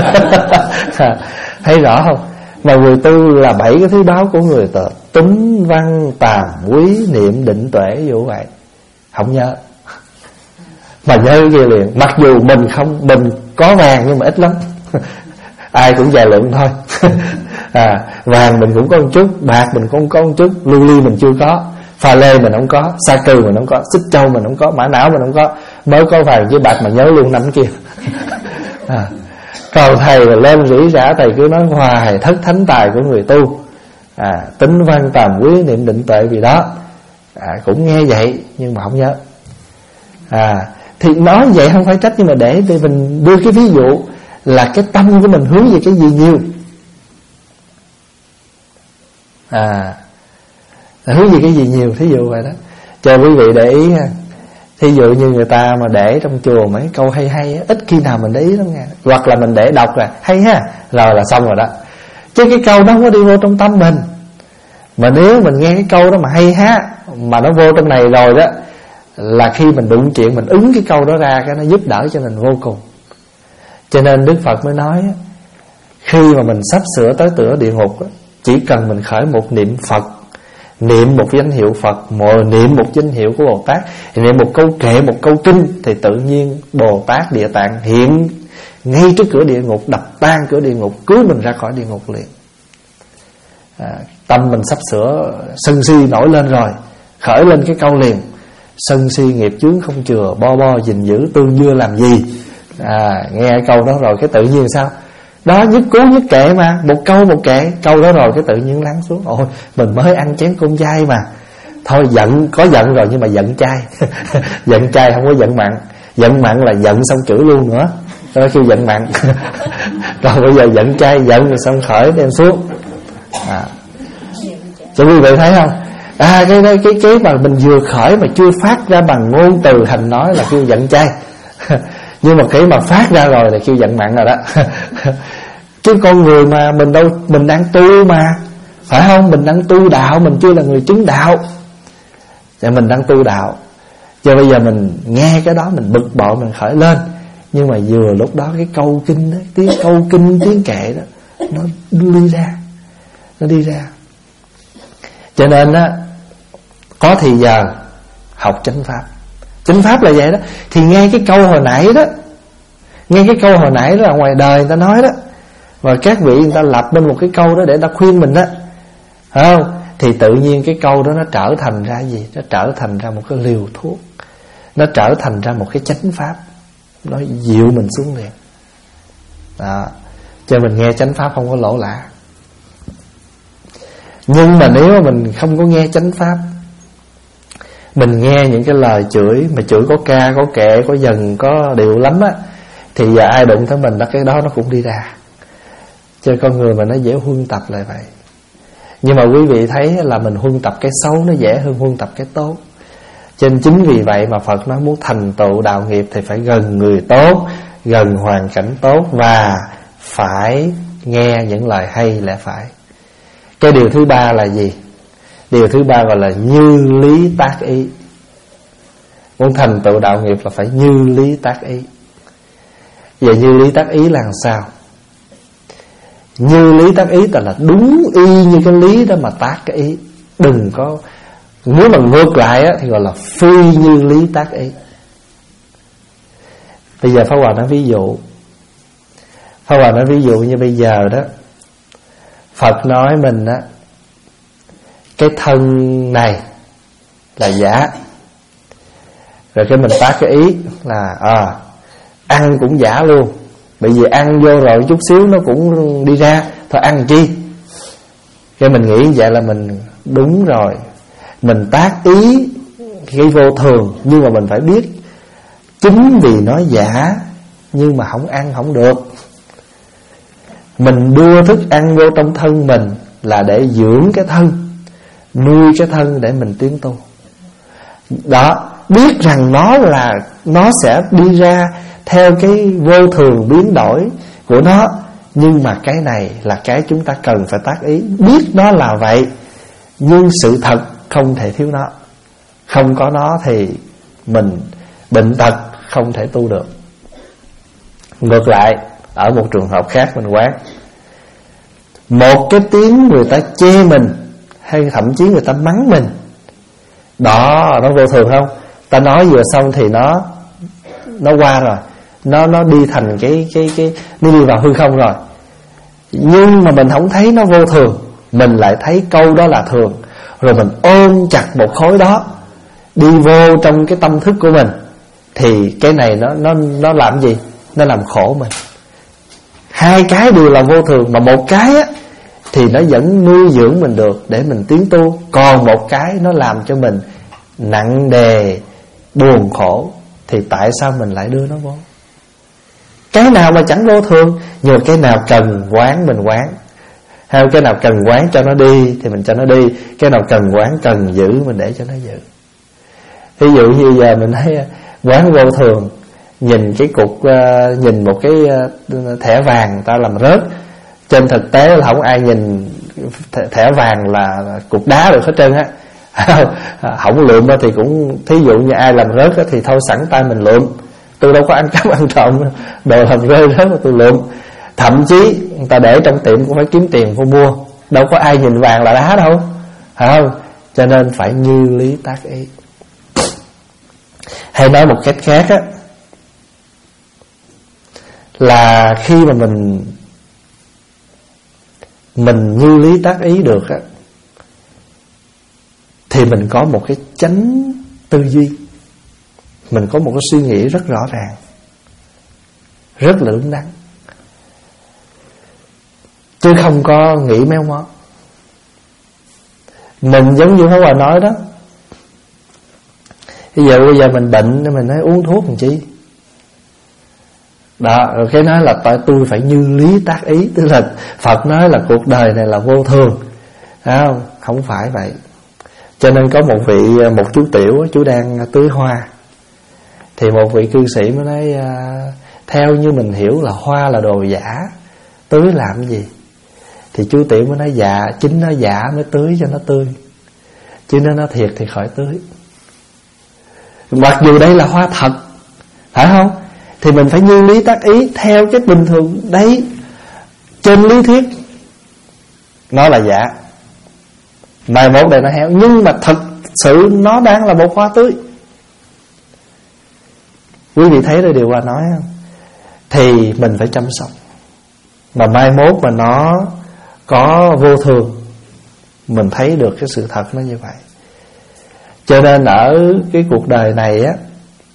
Thấy rõ không? Mà người tu là bảy cái thứ báo của người tu: tính, văn, tàm, quý, niệm, định, tuệ. Ví dụ vậy. Không nhớ, mà nhớ cái kia liền. Mặc dù mình không, mình có vàng nhưng mà ít lắm. Ai cũng vài lượng thôi. À, vàng mình cũng có một chút, bạc mình cũng có một chút, lưu ly mình chưa có, pha lê mình không có, sa cừ mình không có, xích châu mình không có, mã não mình không có. Mới có vàng với bạc mà nhớ luôn năm kia. À, còn thầy là lên rỉ rả, thầy cứ nói hoài thất thánh tài của người tu. À, tính, văn, tàm, quý, niệm, định, tuệ vì đó. À, cũng nghe vậy nhưng mà không nhớ. À, thì nói vậy không phải trách, nhưng mà để để mình đưa cái ví dụ là cái tâm của mình hướng về cái gì nhiều. À, hướng về cái gì nhiều, thí dụ vậy đó. Cho quý vị để ý ha. Thí dụ như người ta mà để trong chùa mấy câu hay hay á, ít khi nào mình để ý lắm nha. Hoặc là mình để đọc là hay ha, rồi là xong rồi đó. Chứ cái câu đó không có đi vô trong tâm mình. Mà nếu mình nghe cái câu đó mà hay ha, mà nó vô trong này rồi đó, là khi mình đụng chuyện mình ứng cái câu đó ra, cái nó giúp đỡ cho mình vô cùng. Cho nên Đức Phật mới nói, khi mà mình sắp sửa tới cửa địa ngục, chỉ cần mình khởi một niệm Phật, niệm một danh hiệu Phật, một niệm một danh hiệu của Bồ Tát, niệm một câu kệ, một câu kinh, thì tự nhiên Bồ Tát Địa Tạng hiện ngay trước cửa địa ngục, đập tan cửa địa ngục, cứu mình ra khỏi địa ngục liền. À, tâm mình sắp sửa sân si nổi lên rồi, khởi lên cái câu liền: sân si nghiệp chướng không chừa, bo bo gìn giữ tương dưa làm gì. À, nghe câu đó rồi cái tự nhiên sao? Đó, nhất cú nhất kệ mà, một câu một kệ. Câu đó rồi cái tự nhiên lắng xuống. Ôi, mình mới ăn chén cơm chay mà. Thôi giận, có giận rồi nhưng mà giận chay. Giận chay không có giận mặn. Giận mặn là giận xong chửi luôn nữa, đó kêu giận mặn. Rồi bây giờ giận chay, giận rồi xong khởi đem xuống. À, cho quý vị thấy không? À, cái cái cái cái mà mình vừa khởi mà chưa phát ra bằng ngôn từ hành nói là kêu giận chay. Nhưng mà khi mà phát ra rồi thì kêu giận mặn rồi đó. Chứ con người mà mình đâu, mình đang tu mà, phải không? Mình đang tu đạo, mình chưa là người chứng đạo. Thì mình đang tu đạo. Cho bây giờ mình nghe cái đó mình bực bội, mình khởi lên. Nhưng mà vừa lúc đó cái câu kinh đó, tiếng câu kinh, tiếng kệ đó, nó đi ra. Nó đi ra. Cho nên á, có thì giờ học chánh pháp. Chánh pháp là vậy đó. Thì nghe cái câu hồi nãy đó, nghe cái câu hồi nãy đó là ngoài đời người ta nói đó, và các vị người ta lập lên một cái câu đó để ta khuyên mình đó, phải không? Thì tự nhiên cái câu đó nó trở thành ra gì? Nó trở thành ra một cái liều thuốc, nó trở thành ra một cái chánh pháp, nó dịu mình xuống liền. Đó. Cho mình nghe chánh pháp không có lỗ lạ. Nhưng mà nếu mà mình không có nghe chánh pháp, mình nghe những cái lời chửi, mà chửi có ca, có kệ, có dần, có điệu lắm á, thì giờ ai đụng tới mình đó, cái đó nó cũng đi ra. Cho con người mà nó dễ huân tập lại vậy. Nhưng mà quý vị thấy là mình huân tập cái xấu nó dễ hơn huân tập cái tốt. Cho nên chính vì vậy mà Phật nói muốn thành tựu đạo nghiệp thì phải gần người tốt, gần hoàn cảnh tốt, và phải nghe những lời hay lẽ phải. Cái điều thứ ba là gì? Điều thứ ba gọi là như lý tác ý. Muốn thành tựu đạo nghiệp là phải như lý tác ý. Vậy như lý tác ý là làm sao? Như lý tác ý tức là đúng y như cái lý đó mà tác cái ý. Đừng có Nếu mà ngược lại á, thì gọi là phi như lý tác ý. Bây giờ Pháp Hòa nói ví dụ. Pháp Hòa nói ví dụ như bây giờ đó, Phật nói mình á, cái thân này là giả. Rồi cái mình tác cái ý là à, ăn cũng giả luôn, bởi vì ăn vô rồi chút xíu nó cũng đi ra, thôi ăn chi. Cái mình nghĩ vậy là mình đúng rồi. Mình tác ý cái vô thường, nhưng mà mình phải biết chính vì nó giả nhưng mà không ăn không được. Mình đưa thức ăn vô trong thân mình là để dưỡng cái thân, nuôi cái thân để mình tiến tu. Đó, biết rằng nó là nó sẽ đi ra theo cái vô thường biến đổi của nó, nhưng mà cái này là cái chúng ta cần phải tác ý. Biết nó là vậy, nhưng sự thật không thể thiếu nó. Không có nó thì mình bệnh tật, không thể tu được. Ngược lại, ở một trường hợp khác mình quán, một cái tiếng người ta chê mình, hay thậm chí người ta mắng mình, đó, nó vô thường không? Ta nói vừa xong thì nó Nó qua rồi, Nó nó đi thành cái cái cái Nó đi vào hư không rồi. Nhưng mà mình không thấy nó vô thường, mình lại thấy câu đó là thường. Rồi mình ôm chặt một khối đó, đi vô trong cái tâm thức của mình, thì cái này nó nó nó làm gì? Nó làm khổ mình. Hai cái đều là vô thường, mà một cái á thì nó vẫn nuôi dưỡng mình được để mình tiến tu, còn một cái nó làm cho mình nặng đề, buồn khổ. Thì tại sao mình lại đưa nó vô? Cái nào mà chẳng vô thường, nhưng cái nào cần quán mình quán, hay cái nào cần quán cho nó đi thì mình cho nó đi, cái nào cần quán cần giữ mình để cho nó giữ. Ví dụ như giờ mình thấy quán vô thường, nhìn cái cục uh, nhìn một cái uh, thẻ vàng ta làm rớt, trên thực tế là không ai nhìn thẻ, thẻ vàng là cục đá được hết trơn á. Không lượm đó thì cũng, thí dụ như ai làm rớt đó, thì thôi sẵn tay mình lượm. Tôi đâu có ăn cắp ăn trộm đồ làm rơi rớt mà tôi lượm. Thậm chí người ta để trong tiệm cũng phải kiếm tiền vô mua, đâu có ai nhìn vàng là đá đâu, phải không? Cho nên phải như lý tác ý. Hay nói một cách khác á, là khi mà mình Mình như lý tác ý được á, thì mình có một cái chánh tư duy, mình có một cái suy nghĩ rất rõ ràng, rất là đúng đắn, chứ không có nghĩ méo mó. Mình giống như Pháp Hòa nói đó, bây giờ bây giờ mình bệnh mình nói uống thuốc làm chi đó, rồi cái nói là tại tôi phải như lý tác ý, tức là Phật nói là cuộc đời này là vô thường, không? Không phải vậy. Cho nên có một vị một chú tiểu, chú đang tưới hoa, thì một vị cư sĩ mới nói theo như mình hiểu là hoa là đồ giả, tưới làm cái gì? Thì chú tiểu mới nói dạ, chính nó giả mới tưới cho nó tươi, chứ nếu nó thiệt thì khỏi tưới. Mặc dù đây là hoa thật, phải không? Thì mình phải như lý tác ý theo cái bình thường. Đấy, trên lý thuyết nó là giả, mai mốt đây nó héo, nhưng mà thật sự nó đang là một hoa tươi. Quý vị thấy đây điều Hòa nói không? Thì mình phải chăm sóc. Mà mai mốt mà nó có vô thường, mình thấy được cái sự thật nó như vậy. Cho nên ở cái cuộc đời này á,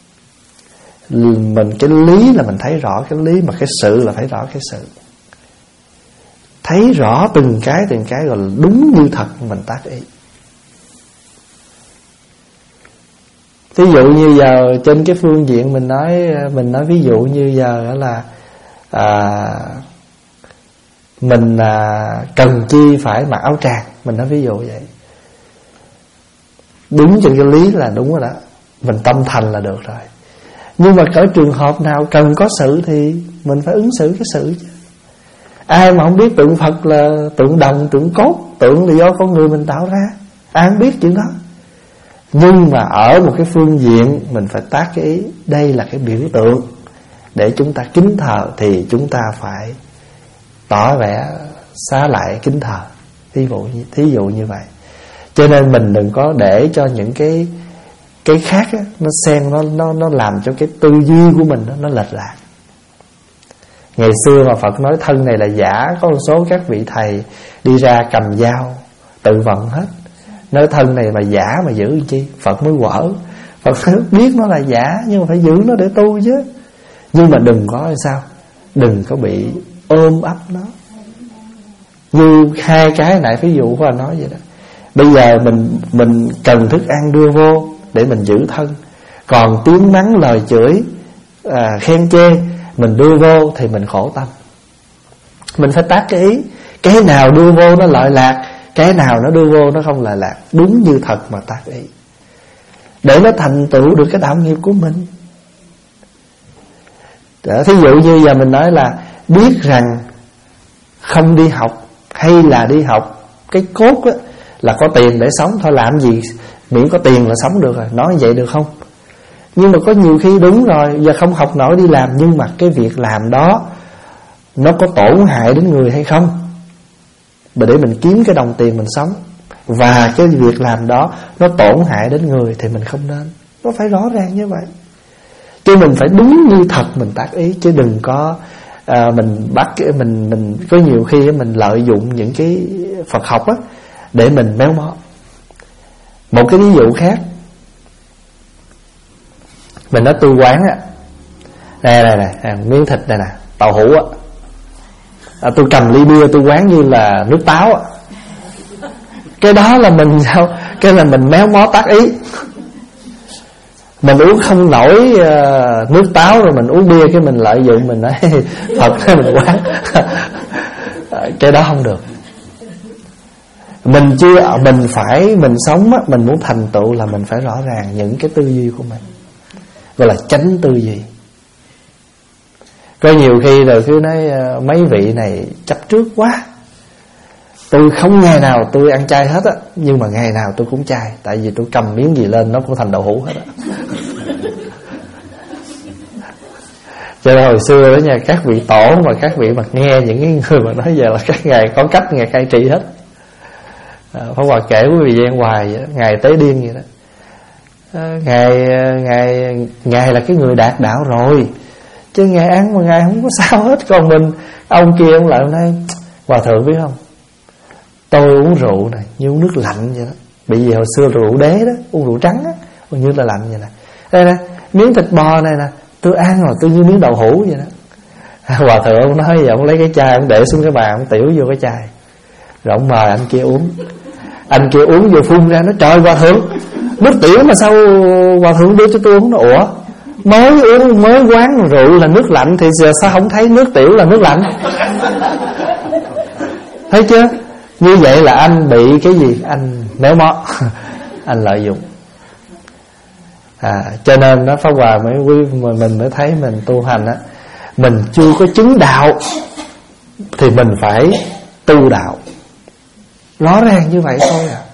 mình cái lý là mình thấy rõ cái lý, mà cái sự là thấy rõ cái sự. Thấy rõ từng cái từng cái gọi là đúng như thật mình tác ý. Ví dụ như giờ trên cái phương diện mình nói, mình nói ví dụ như giờ là à, mình à, cần chi phải mặc áo tràng, mình nói ví dụ vậy. Đúng trên cái lý là đúng rồi đó, mình tâm thành là được rồi. Nhưng mà cỡ trường hợp nào cần có sự thì mình phải ứng xử cái sự chứ. Ai mà không biết tượng Phật là tượng đồng, tượng cốt, tượng là do con người mình tạo ra, ai không biết chuyện đó. Nhưng mà ở một cái phương diện mình phải tác cái ý, đây là cái biểu tượng để chúng ta kính thờ, thì chúng ta phải tỏ vẻ xá lại kính thờ. Thí dụ, thí dụ như vậy. Cho nên mình đừng có để cho những cái cái khác á, nó xen, nó nó nó làm cho cái tư duy của mình đó, nó lệch lạc. Ngày xưa mà Phật nói thân này là giả, có một số các vị thầy đi ra cầm dao tự vận hết, nói thân này mà giả mà giữ làm chi. Phật mới quở. Phật biết nó là giả nhưng mà phải giữ nó để tu chứ. Nhưng mà đừng có sao, đừng có bị ôm ấp nó. Như hai cái nãy ví dụ của anh nói vậy đó. Bây giờ mình mình cần thức ăn đưa vô để mình giữ thân, còn tiếng mắng lời chửi à, khen chê mình đưa vô thì mình khổ tâm. Mình phải tác cái ý, cái nào đưa vô nó lợi lạc, cái nào nó đưa vô nó không lợi lạc, đúng như thật mà tác ý, để nó thành tựu được cái đạo nghiệp của mình. Đó, thí dụ như giờ mình nói là biết rằng không đi học hay là đi học, cái cốt á, là có tiền để sống thôi, làm gì miễn có tiền là sống được rồi. Nói vậy được không? Nhưng mà có nhiều khi đúng rồi, giờ không học nổi đi làm, nhưng mà cái việc làm đó nó có tổn hại đến người hay không, mà để mình kiếm cái đồng tiền mình sống, và cái việc làm đó nó tổn hại đến người thì mình không nên. Nó phải rõ ràng như vậy. Chứ mình phải đúng như thật mình tác ý, chứ đừng có à, mình bắt mình mình có nhiều khi mình lợi dụng những cái Phật học á để mình méo mó. Một cái ví dụ khác, mình nói tu quán á, đây này này, à, miếng thịt này nè, tàu hũ á, à, tôi cầm ly bia tôi quán như là nước táo á. Cái đó là mình sao? Cái là mình méo mó tác ý. Mình uống không nổi uh, nước táo rồi mình uống bia, cái mình lợi dụng mình nói Phật mình quán. Cái đó không được. Mình chưa, mình phải, mình sống á, mình muốn thành tựu là mình phải rõ ràng những cái tư duy của mình, gọi là chánh tư duy. Có nhiều khi rồi cứ nói mấy vị này chấp trước quá, tôi không ngày nào tôi ăn chay hết á, nhưng mà ngày nào tôi cũng chay, tại vì tôi cầm miếng gì lên nó cũng thành đậu hũ hết á. Cho nên hồi xưa đó nha, các vị tổ và các vị mà nghe những cái người mà nói về là các ngài có cách ngài cai trị hết. à, Pháp Hòa kể quý vị gian hoài vậy đó, ngài tế điên vậy đó. à, ngài ngài ngài là cái người đạt đạo rồi, chứ ngài ăn mà ngài không có sao hết. Còn mình, ông kia ông lại nói Hòa thượng biết không, tôi uống rượu này như uống nước lạnh vậy đó. Bị gì hồi xưa rượu đế đó, uống rượu trắng á, uống như là lạnh vậy nè. Đây nè, miếng thịt bò này nè, tôi ăn rồi tôi như miếng đậu hũ vậy đó. Hòa thượng ông nói vậy, ông lấy cái chai ông để xuống cái bàn, ông tiểu vô cái chai, rồi ông mời anh kia uống. Anh kia uống vừa phun ra, nó trời Hòa thượng, nước tiểu mà sao Hòa thượng đưa cho tôi uống? Nó ủa, mới uống mới quán rượu là nước lạnh thì giờ sao không thấy nước tiểu là nước lạnh? Thấy chưa? Như vậy là anh bị cái gì? Anh méo mó, anh lợi dụng. à, Cho nên nó Pháp Hòa mới quý mình mới thấy mình tu hành á, mình chưa có chứng đạo thì mình phải tu đạo, rõ ràng như vậy thôi à.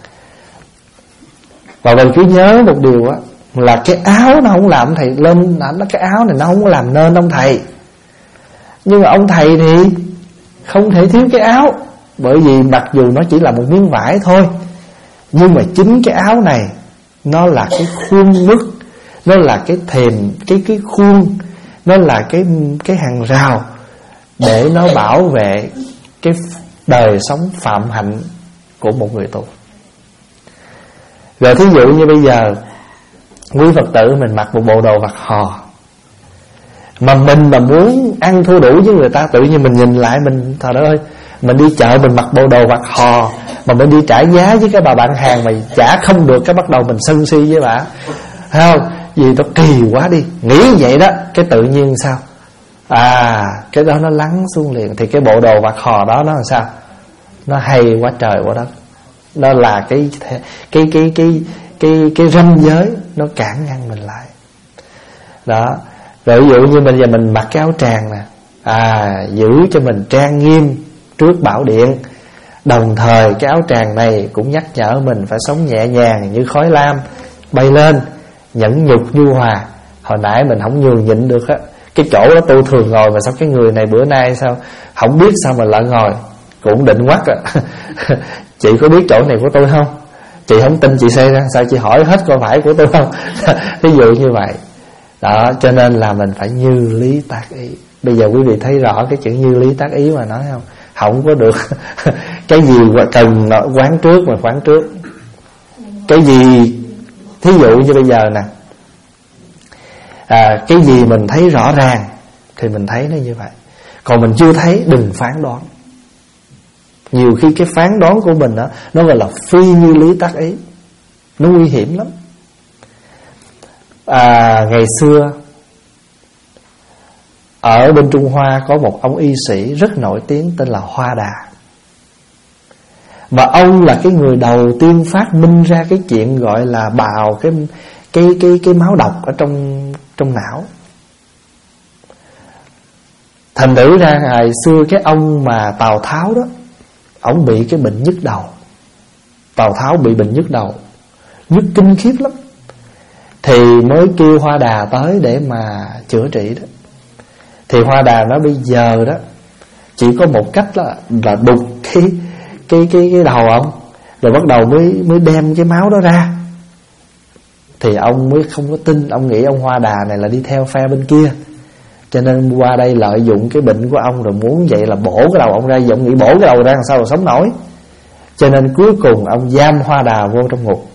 Và mình cứ nhớ một điều á, là cái áo nó không làm thầy lên, nó cái áo này nó không làm nên ông thầy, nhưng mà ông thầy thì không thể thiếu cái áo, bởi vì mặc dù nó chỉ là một miếng vải thôi, nhưng mà chính cái áo này nó là cái khuôn mứt, nó là cái thềm, cái cái khuôn, nó là cái cái hàng rào để nó bảo vệ cái đời sống phạm hạnh của một người tu. Rồi thí dụ như bây giờ quý Phật tử mình mặc một bộ đồ vặt hò, mà mình mà muốn ăn thua đủ với người ta, tự nhiên mình nhìn lại mình trời đất ơi, mình đi chợ mình mặc bộ đồ vặt hò mà mình đi trả giá với cái bà bạn hàng mà trả không được, cái bắt đầu mình sân si với bà, thấy không? Vì nó kỳ quá đi, nghĩ vậy đó, cái tự nhiên sao? À, cái đó nó lắng xuống liền. Thì cái bộ đồ vặt hò đó nó làm sao? Nó hay quá trời quá đất. Nó là cái cái cái cái cái cái, cái ranh giới nó cản ngăn mình lại. Đó. Rồi ví dụ như bây giờ mình mặc cái áo tràng nè, à, giữ cho mình trang nghiêm trước bảo điện. Đồng thời cái áo tràng này cũng nhắc nhở mình phải sống nhẹ nhàng như khói lam bay lên, nhẫn nhục nhu hòa. Hồi nãy mình không nhường nhịn được á, cái chỗ đó tôi thường ngồi mà sao cái người này bữa nay sao không biết sao mà lại ngồi, cũng định quắc á. Chị có biết chỗ này của tôi không? Chị không tin chị sẽ ra sao, chị hỏi hết câu hỏi của tôi không? Ví dụ như vậy đó. Cho nên là mình phải như lý tác ý. Bây giờ quý vị thấy rõ cái chữ như lý tác ý mà nói không? Không có được cái gì cần quán trước mà quán trước. Cái gì thí dụ như bây giờ nè, à, cái gì mình thấy rõ ràng thì mình thấy nó như vậy. Còn mình chưa thấy đừng phán đoán. Nhiều khi cái phán đoán của mình đó, nó gọi là phi như lý tác ý, nó nguy hiểm lắm. à, Ngày xưa ở bên Trung Hoa có một ông y sĩ rất nổi tiếng tên là Hoa Đà. Mà ông là cái người đầu tiên phát minh ra cái chuyện gọi là bào cái cái cái cái máu độc ở trong trong não. Thành thử ra ngày xưa cái ông mà Tào Tháo đó, ông bị cái bệnh nhức đầu. Tào Tháo bị bệnh nhức đầu, nhức kinh khiếp lắm. Thì mới kêu Hoa Đà tới để mà chữa trị đó. Thì Hoa Đà nói bây giờ đó chỉ có một cách là, là đục cái cái cái cái đầu ông, rồi bắt đầu mới mới đem cái máu đó ra. Thì ông mới không có tin, ông nghĩ ông Hoa Đà này là đi theo phe bên kia, cho nên qua đây lợi dụng cái bệnh của ông rồi muốn vậy là bổ cái đầu ông ra. Vậy ông nghĩ bổ cái đầu ra làm sao mà sống nổi. Cho nên cuối cùng ông giam Hoa Đà vô trong ngục.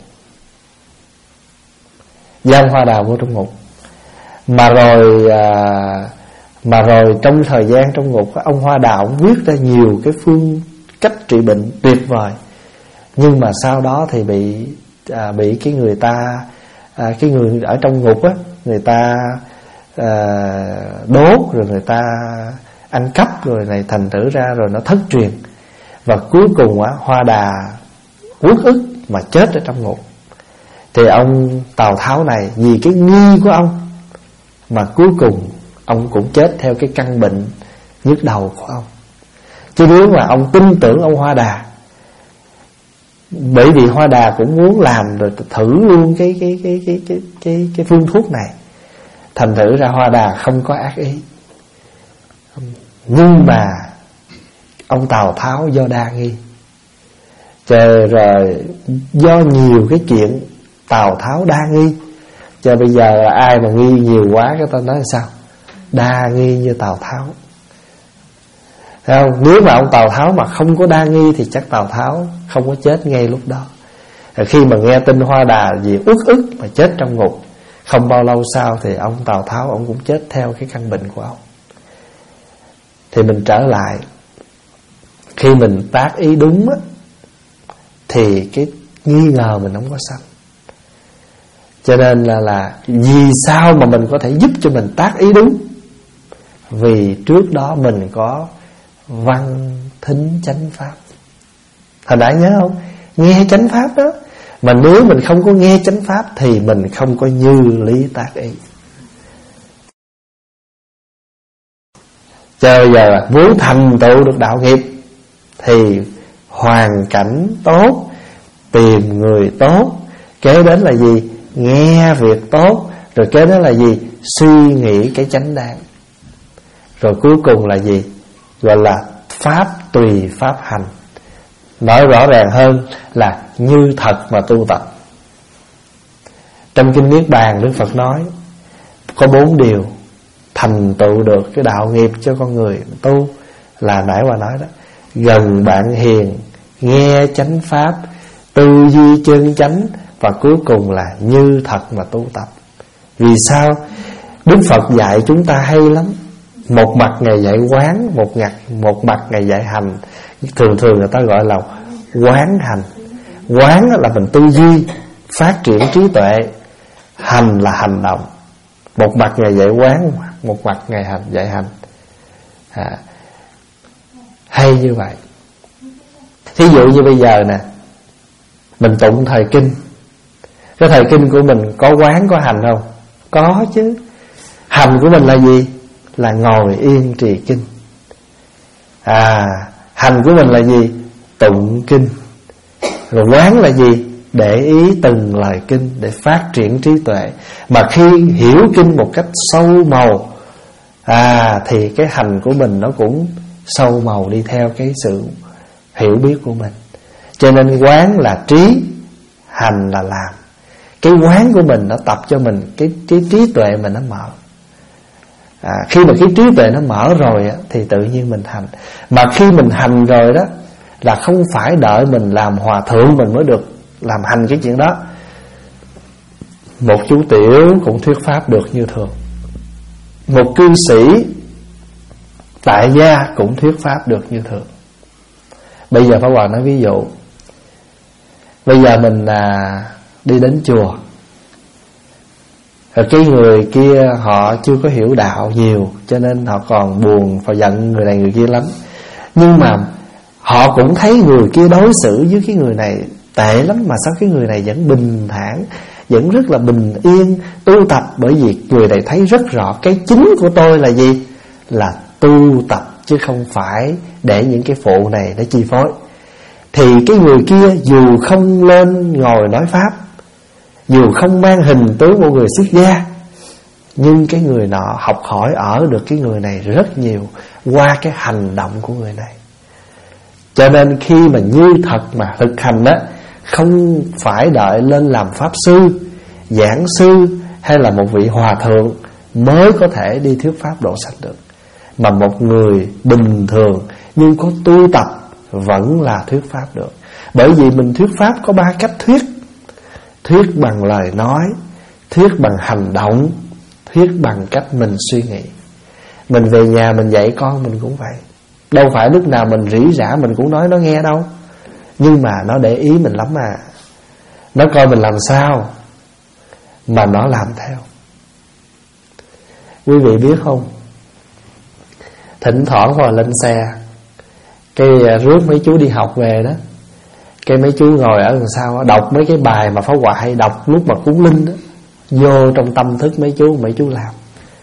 Giam Hoa Đà vô trong ngục. Mà rồi à, Mà rồi trong thời gian trong ngục, ông Hoa Đà ông viết ra nhiều cái phương cách trị bệnh tuyệt vời. Nhưng mà sau đó thì bị à, Bị cái người ta à, cái người ở trong ngục á, người ta à, đốt, rồi người ta ăn cắp, rồi này thành thử ra rồi nó thất truyền. Và cuối cùng á, Hoa Đà uất ức mà chết ở trong ngục. Thì ông Tào Tháo này vì cái nghi của ông mà cuối cùng ông cũng chết theo cái căn bệnh nhức đầu của ông. Chứ nếu mà ông tin tưởng ông Hoa Đà, bởi vì Hoa Đà cũng muốn làm rồi thử luôn cái cái cái cái cái cái cái phương thuốc này, thành thử ra Hoa Đà không có ác ý. Nhưng mà ông Tào Tháo do đa nghi, chờ rồi do nhiều cái chuyện Tào Tháo đa nghi, cho bây giờ là ai mà nghi nhiều quá cái ta nói là sao? Đa nghi như Tào Tháo. Thấy không? Nếu mà ông Tào Tháo mà không có đa nghi thì chắc Tào Tháo không có chết ngay lúc đó. Rồi khi mà nghe tin Hoa Đà vì uất ức mà chết trong ngục, không bao lâu sau thì ông Tào Tháo ông cũng chết theo cái căn bệnh của ông. Thì mình trở lại, khi mình tác ý đúng á, thì cái nghi ngờ mình không có sanh. Cho nên là là vì sao mà mình có thể giúp cho mình tác ý đúng? Vì trước đó mình có văn thính chánh pháp. Hồi nãy nhớ không? Nghe chánh pháp đó. Mà nếu mình không có nghe chánh pháp thì mình không có như lý tác ý. Cho bây giờ muốn thành tựu được đạo nghiệp thì hoàn cảnh tốt, tìm người tốt, kế đến là gì? Nghe việc tốt. Rồi kế đến là gì? Suy nghĩ cái chánh đáng. Rồi cuối cùng là gì? Gọi là pháp tùy pháp hành. Nói rõ ràng hơn là như thật mà tu tập. Trong Kinh Niết Bàn, Đức Phật nói có bốn điều thành tựu được cái đạo nghiệp cho con người tu. Là nãy bà nói đó: gần bạn hiền, nghe chánh pháp, tư duy chân chánh, và cuối cùng là như thật mà tu tập. Vì sao? Đức Phật dạy chúng ta hay lắm. Một mặt Ngài dạy quán, một mặt, một mặt Ngài dạy hành. Thường thường người ta gọi là quán hành. Quán là mình tư duy, phát triển trí tuệ. Hành là hành động. Một mặt Ngài dạy quán, một mặt Ngài hành dạy hành. à, Hay như vậy. Thí dụ như bây giờ nè, mình tụng thời kinh. Cái thời kinh của mình có quán có hành không? Có chứ. Hành của mình là gì? Là ngồi yên trì kinh. À, hành của mình là gì? Tụng kinh. Rồi quán là gì? Để ý từng lời kinh để phát triển trí tuệ. Mà khi hiểu kinh một cách sâu màu, à, thì cái hành của mình nó cũng sâu màu đi theo cái sự hiểu biết của mình. Cho nên quán là trí, hành là làm. Cái quán của mình nó tập cho mình cái, cái trí tuệ mình nó mở. à, Khi mà cái trí tuệ nó mở rồi á, thì tự nhiên mình hành. Mà khi mình hành rồi đó, là không phải đợi mình làm hòa thượng mình mới được làm hành cái chuyện đó. Một chú tiểu cũng thuyết pháp được như thường. Một cư sĩ tại gia cũng thuyết pháp được như thường. Bây giờ Pháp Hòa nói ví dụ. Bây giờ mình à, đi đến chùa, rồi cái người kia họ chưa có hiểu đạo nhiều, cho nên họ còn buồn và giận người này người kia lắm. Nhưng mà họ cũng thấy người kia đối xử với cái người này tệ lắm, mà sao cái người này vẫn bình thản, vẫn rất là bình yên tu tập. Bởi vì người này thấy rất rõ cái chính của tôi là gì? Là tu tập, chứ không phải để những cái phụ này để chi phối. Thì cái người kia dù không lên ngồi nói pháp, dù không mang hình tướng một người xuất gia, nhưng cái người nọ học hỏi ở được cái người này rất nhiều qua cái hành động của người này. Cho nên khi mà như thật mà thực hành á, không phải đợi lên làm pháp sư, giảng sư hay là một vị hòa thượng mới có thể đi thuyết pháp độ sanh được. Mà một người bình thường nhưng có tu tập vẫn là thuyết pháp được. Bởi vì mình thuyết pháp có ba cách thuyết. Thuyết bằng lời nói, thuyết bằng hành động, thuyết bằng cách mình suy nghĩ. Mình về nhà mình dạy con mình cũng vậy. Đâu phải lúc nào mình rỉ rả mình cũng nói nó nghe đâu. Nhưng mà nó để ý mình lắm à. Nó coi mình làm sao mà nó làm theo. Quý vị biết không, thỉnh thoảng vào lên xe, cái rước mấy chú đi học về đó, cái mấy chú ngồi ở đằng sau đọc mấy cái bài mà Pháp Hòa hay đọc lúc mà cúng linh đó, vô trong tâm thức mấy chú, mấy chú làm.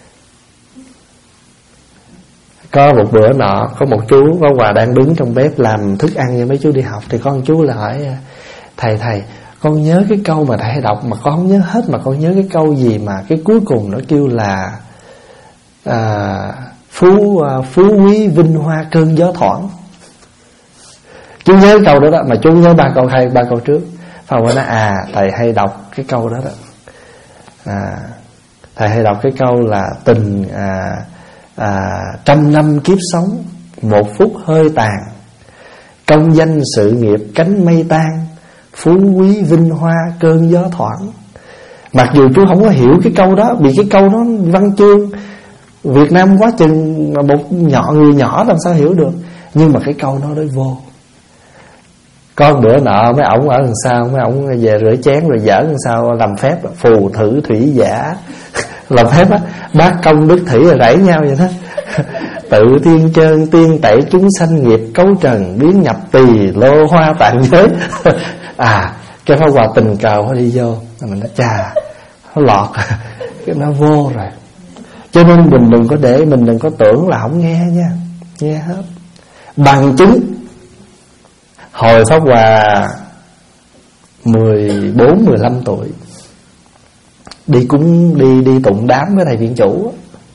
Có một bữa nọ, có một chú Pháp Hòa đang đứng trong bếp làm thức ăn cho mấy chú đi học. Thì con chú là hỏi: Thầy thầy con nhớ cái câu mà thầy hay đọc mà con không nhớ hết, mà con nhớ cái câu gì mà cái cuối cùng nó kêu là à, Phú à, phú quý vinh hoa cơn gió thoảng. Chú nhớ câu đó đó, mà chú nhớ ba câu hay, ba câu trước. Pháp Hòa nói: à thầy hay đọc cái câu đó đó. À, thầy hay đọc cái câu là tình à, à, trăm năm kiếp sống, một phút hơi tàn, công danh sự nghiệp cánh mây tan, phú quý vinh hoa cơn gió thoảng. Mặc dù chú không có hiểu cái câu đó, vì cái câu đó văn chương Việt Nam quá chừng, mà một nhỏ người nhỏ làm sao hiểu được. Nhưng mà cái câu đó đối vô. Con bữa nọ mấy ổng ở đằng sau, mấy ổng về rửa chén rồi dở đằng sau làm phép phù thử thủy giả. Làm phép á, bác công đức thủy rồi rảy nhau vậy đó. Tự tiên trơn tiên tẩy chúng sanh nghiệp cấu trần, biến nhập tỳ lô hoa tạng giới. À, cái Pháp Hòa tình cờ nó đi vô, mình nói chà, nó lọt, cái nó vô rồi. Cho nên mình đừng có để, mình đừng có tưởng là không nghe nha, nghe hết. Bằng chứng, hồi Pháp Hòa mười bốn mười lăm tuổi, đi cúng đi đi tụng đám với thầy viện chủ.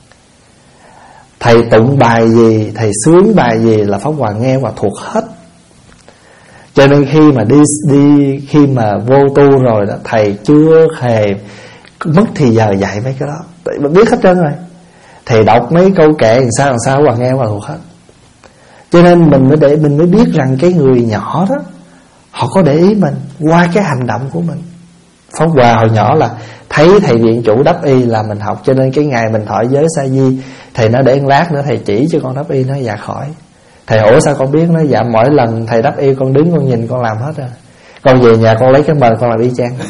Thầy tụng bài gì, thầy sướng bài gì là Pháp Hòa nghe và thuộc hết. Cho nên khi mà đi đi khi mà vô tu rồi đó, thầy chưa hề mất thì giờ dạy mấy cái đó, tại mình biết hết trơn rồi. Thầy đọc mấy câu kệ làm sao làm sao Hòa nghe và thuộc hết. Cho nên mình mới để mình mới biết rằng cái người nhỏ đó họ có để ý mình qua cái hành động của mình. Pháp Hòa hồi nhỏ là thấy thầy viện chủ đắp y là mình học. Cho nên cái ngày mình thọ giới sa di, thầy nói để một lát nữa thầy chỉ cho con đắp y. Nói dạ khỏi. Thầy ủa sao con biết? Nói dạ mỗi lần thầy đắp y con đứng con nhìn con làm hết rồi. Con về nhà con lấy cái mền con làm y chang.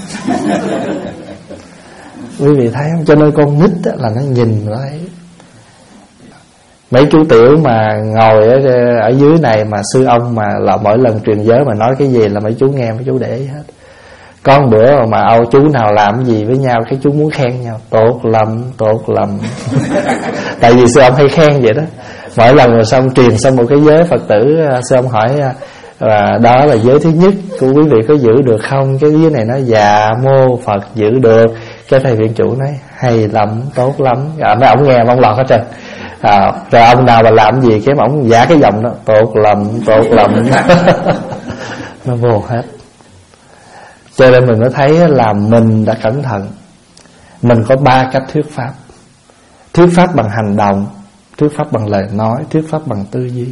Quý vị thấy không? Cho nên con nít là nó nhìn nó thấy. Mấy chú tiểu mà ngồi ở, ở dưới này mà sư ông mà là mỗi lần truyền giới mà nói cái gì là mấy chú nghe, mấy chú để ý hết. Có một bữa mà âu chú nào làm gì với nhau, cái chú muốn khen nhau, tốt lắm, tốt lắm. Tại vì sư ông hay khen vậy đó. Mỗi lần rồi xong truyền xong một cái giới Phật tử, sư ông hỏi là đó là giới thứ nhất của quý vị có giữ được không? Cái giới này nói dạ mô Phật giữ được. Cái thầy viện chủ nói hay lắm, tốt lắm. À, mấy ông nghe mà ông lọt hết trơn. À, rồi ông nào mà làm gì cái mà ông giả cái giọng đó, tốt lắm, tốt lắm. Nó vô hết. Cho nên mình mới thấy là mình đã cẩn thận. Mình có ba cách thuyết pháp: thuyết pháp bằng hành động, thuyết pháp bằng lời nói, thuyết pháp bằng tư duy.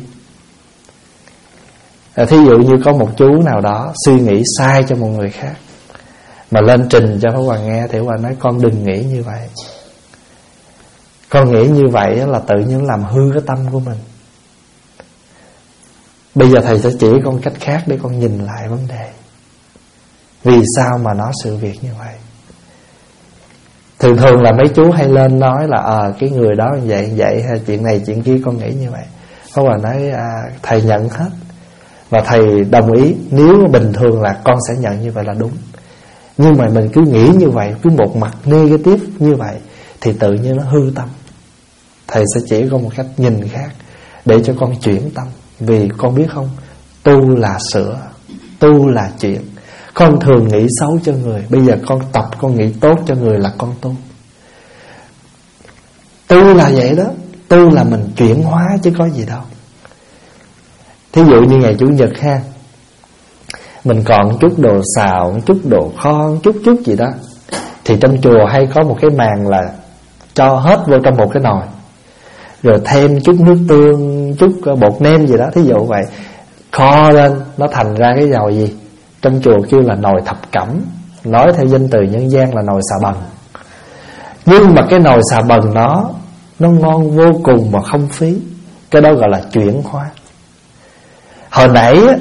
à, Thí dụ như có một chú nào đó suy nghĩ sai cho một người khác, mà lên trình cho Pháp Hòa nghe, thì Pháp Hòa nói con đừng nghĩ như vậy. Con nghĩ như vậy là tự nhiên làm hư cái tâm của mình. Bây giờ thầy sẽ chỉ con cách khác để con nhìn lại vấn đề, vì sao mà nó sự việc như vậy. Thường thường là mấy chú hay lên nói là à, cái người đó như vậy vậy hay chuyện này chuyện kia con nghĩ như vậy. Pháp Hòa nói à, thầy nhận hết, và thầy đồng ý. Nếu bình thường là con sẽ nhận như vậy là đúng, nhưng mà mình cứ nghĩ như vậy, cứ một mặt negative như vậy, thì tự nhiên nó hư tâm. Thầy sẽ chỉ con một cách nhìn khác để cho con chuyển tâm. Vì con biết không, tu là sửa, tu là chuyển. Con thường nghĩ xấu cho người, bây giờ con tập con nghĩ tốt cho người là con tu. Tu là vậy đó. Tu là mình chuyển hóa chứ có gì đâu. Thí dụ như ngày Chủ nhật ha, mình còn chút đồ xào, chút đồ kho, chút chút gì đó, thì trong chùa hay có một cái màn là cho hết vô trong một cái nồi, rồi thêm chút nước tương, chút bột nêm gì đó, thí dụ vậy, kho lên, nó thành ra cái nồi gì? Trong chùa kêu là nồi thập cẩm, nói theo danh từ nhân gian là nồi xà bần. Nhưng mà cái nồi xà bần nó Nó ngon vô cùng mà không phí. Cái đó gọi là chuyển hóa. Hồi nãy á,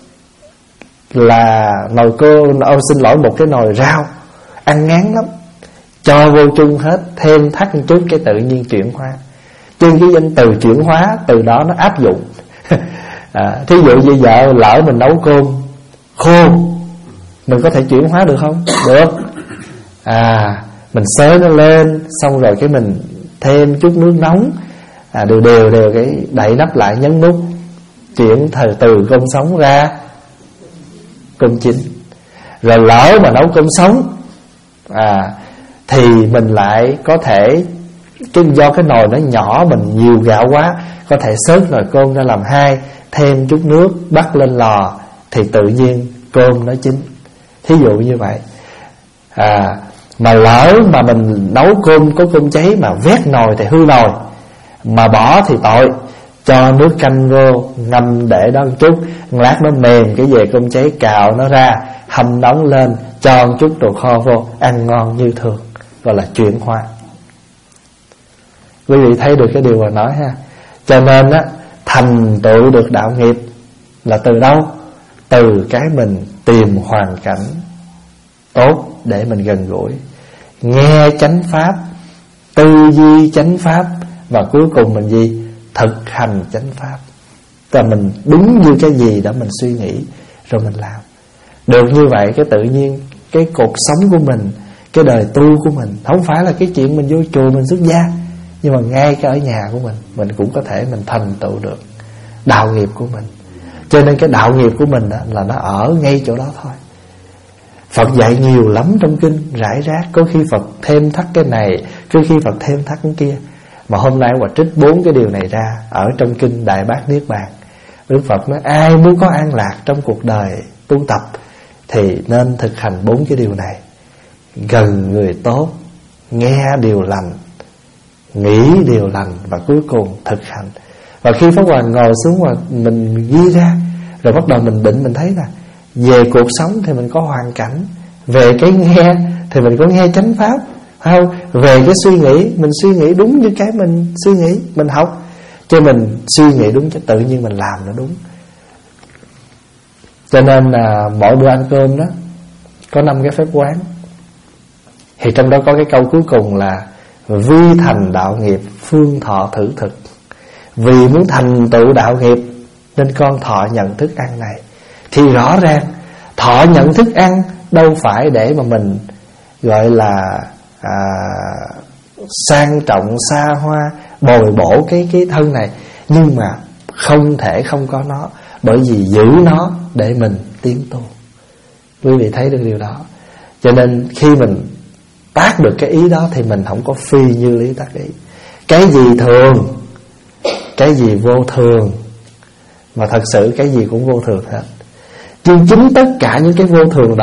là nồi cô ô, xin lỗi một cái nồi rau ăn ngán lắm, cho vô chung hết, thêm thắt một chút cái tự nhiên chuyển hóa. Chứ cái danh từ chuyển hóa, từ đó nó áp dụng. à, Thí dụ như vợ lỡ mình nấu cơm khô, mình có thể chuyển hóa được không? Được. À, mình xới nó lên, xong rồi cái mình thêm chút nước nóng, à, đều đều đều cái đậy nắp lại, nhấn nút, chuyển từ từ cơm sống ra cơm chín. Rồi lỡ mà nấu cơm sống à, thì mình lại có thể, cái do cái nồi nó nhỏ, mình nhiều gạo quá, có thể xớt nồi cơm ra làm hai, thêm chút nước, bắt lên lò, thì tự nhiên cơm nó chín. Thí dụ như vậy. à, Mà lỡ mà mình nấu cơm có cơm cháy mà vét nồi thì hư nồi, mà bỏ thì tội. Cho nước canh vô, ngâm để đó một chút, lát nó mềm cái về cơm cháy, cạo nó ra, hâm nóng lên, cho một chút đồ kho vô, ăn ngon như thường, gọi là chuyển hóa. Quý vị thấy được cái điều mà nói ha. Cho nên á, thành tựu được đạo nghiệp là từ đâu? Từ cái mình tìm hoàn cảnh tốt để mình gần gũi, nghe chánh pháp, tư duy chánh pháp, và cuối cùng mình gì? Thực hành chánh pháp. Và mình đúng như cái gì đã mình suy nghĩ rồi mình làm. Được như vậy cái tự nhiên cái cuộc sống của mình, cái đời tu của mình, không phải là cái chuyện mình vô chùa mình xuất gia, nhưng mà ngay cái ở nhà của mình, mình cũng có thể mình thành tựu được đạo nghiệp của mình. Cho nên cái đạo nghiệp của mình đó, là nó ở ngay chỗ đó thôi. Phật dạy nhiều lắm trong kinh, rải rác. Có khi Phật thêm thắt cái này, có khi Phật thêm thắt cái kia. Mà hôm nay Hòa trích bốn cái điều này ra ở trong kinh Đại Bát Niết Bàn. Đức Phật nói ai muốn có an lạc trong cuộc đời tu tập thì nên thực hành bốn cái điều này: gần người tốt, nghe điều lành, nghĩ điều lành, và cuối cùng thực hành. Và khi Pháp Hòa ngồi xuống và mình ghi ra, rồi bắt đầu mình định, mình thấy là về cuộc sống thì mình có hoàn cảnh, về cái nghe thì mình có nghe chánh pháp, phải không? Về cái suy nghĩ, mình suy nghĩ đúng như cái mình suy nghĩ, mình học, cho mình suy nghĩ đúng, cho tự nhiên mình làm nó đúng. Cho nên là mỗi bữa ăn cơm đó có năm cái phép quán, thì trong đó có cái câu cuối cùng là vi thành đạo nghiệp, phương thọ thử thực. Vì muốn thành tựu đạo nghiệp nên con thọ nhận thức ăn này. Thì rõ ràng thọ nhận thức ăn đâu phải để mà mình gọi là à, sang trọng xa hoa, bồi bổ cái, cái thân này, nhưng mà không thể không có nó, bởi vì giữ nó để mình tiến tu. Quý vị thấy được điều đó. Cho nên khi mình tác được cái ý đó thì mình không có phi như lý tác ý. Cái gì thường, cái gì vô thường, mà thật sự cái gì cũng vô thường hết. Nhưng chính tất cả những cái vô thường đó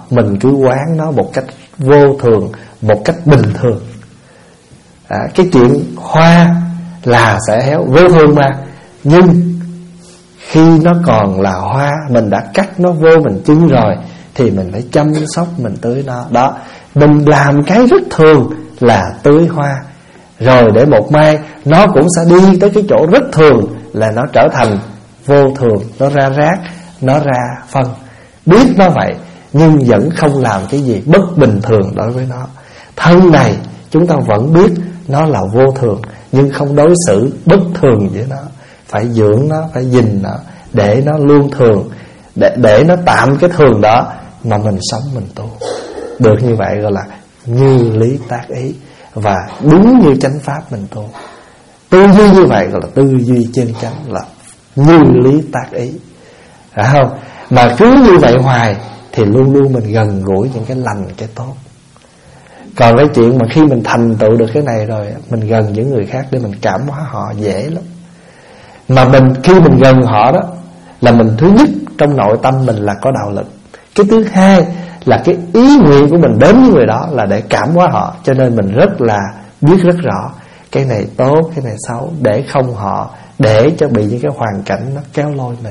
mình cứ quán nó một cách vô thường, một cách bình thường. à, Cái chuyện hoa là sẽ héo, vô thường mà. Nhưng khi nó còn là hoa, mình đã cắt nó vô mình chưng rồi, thì mình phải chăm sóc, mình tưới nó. Đó, mình làm cái rất thường là tưới hoa, rồi để một mai nó cũng sẽ đi tới cái chỗ rất thường, là nó trở thành vô thường, nó ra rác, nó ra phân. Biết nó vậy nhưng vẫn không làm cái gì bất bình thường đối với nó. Thân này chúng ta vẫn biết nó là vô thường, nhưng không đối xử bất thường với nó. Phải dưỡng nó, phải gìn nó, để nó luôn thường, để, để nó tạm cái thường đó mà mình sống, mình tu. Được như vậy gọi là như lý tác ý, và đúng như chánh pháp mình tu. Tư duy như vậy gọi là tư duy chân chánh, là như lý tác ý, phải không? Mà cứ như vậy hoài thì luôn luôn mình gần gũi những cái lành, cái tốt. Còn cái chuyện mà khi mình thành tựu được cái này rồi, mình gần những người khác để mình cảm hóa họ dễ lắm. Mà mình khi mình gần họ đó, là mình thứ nhất trong nội tâm mình là có đạo lực. Cái thứ hai là cái ý nguyện của mình đến với người đó là để cảm hóa họ. Cho nên mình rất là biết rất rõ cái này tốt, cái này xấu, để không họ, để cho bị những cái hoàn cảnh nó kéo lôi mình.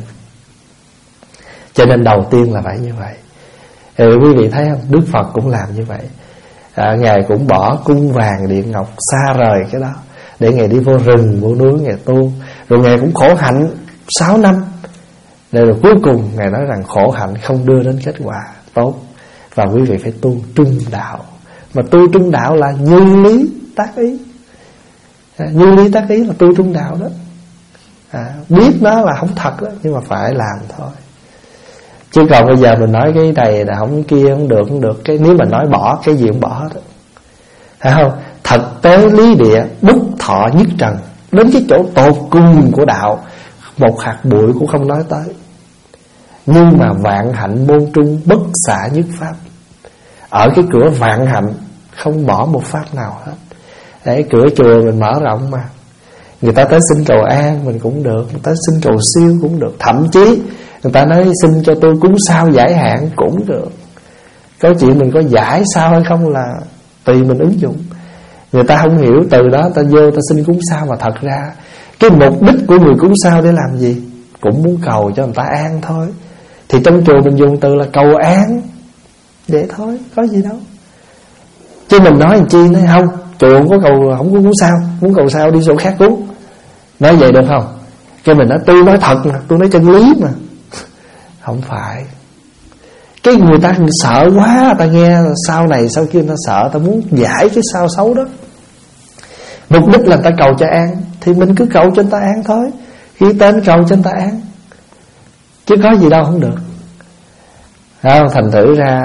Cho nên đầu tiên là phải như vậy. Thì quý vị thấy không, Đức Phật cũng làm như vậy. à, Ngài cũng bỏ cung vàng điện ngọc, xa rời cái đó, để Ngài đi vô rừng, vô núi, Ngài tu. Rồi Ngài cũng khổ hạnh sáu năm. Rồi cuối cùng Ngài nói rằng khổ hạnh không đưa đến kết quả tốt, và quý vị phải tu trung đạo. Mà tu trung đạo là như lý tác ý. à, Như lý tác ý là tu trung đạo đó. à, Biết nó là không thật đó, nhưng mà phải làm thôi. Chứ còn bây giờ mình nói cái này là không, kia không được, không được, cái nếu mình nói bỏ, cái gì cũng bỏ hết. Thấy không? Thật tế lý địa, bất thọ nhất trần. Đến cái chỗ tột cùng của đạo, một hạt bụi cũng không nói tới. Nhưng mà vạn hạnh môn trung, bất xả nhất pháp. Ở cái cửa vạn hạnh không bỏ một pháp nào hết. Để cửa chùa mình mở rộng mà. Người ta tới xin cầu an mình cũng được, người ta xin cầu siêu cũng được. Thậm chí người ta nói xin cho tôi cúng sao giải hạn cũng được. Có chuyện mình có giải sao hay không là tùy mình ứng dụng. Người ta không hiểu từ đó ta vô ta xin cúng sao, mà thật ra cái mục đích của người cúng sao để làm gì? Cũng muốn cầu cho người ta an thôi. Thì trong chùa mình dùng từ là cầu an, vậy thôi, có gì đâu. Chứ mình nói làm chi nói không, chùa không có cầu, không có cúng sao, muốn cầu sao đi chỗ khác cúng. Nói vậy được không? Cái mình nói tôi nói thật mà, tôi nói chân lý mà. Không phải. Cái người ta sợ quá, ta nghe sau này sau kia ta sợ, ta muốn giải cái sao xấu đó. Mục đích là ta cầu cho an, thì mình cứ cầu cho người ta an thôi. Ghi tên cầu cho người ta an, chứ có gì đâu không được. Không, thành thử ra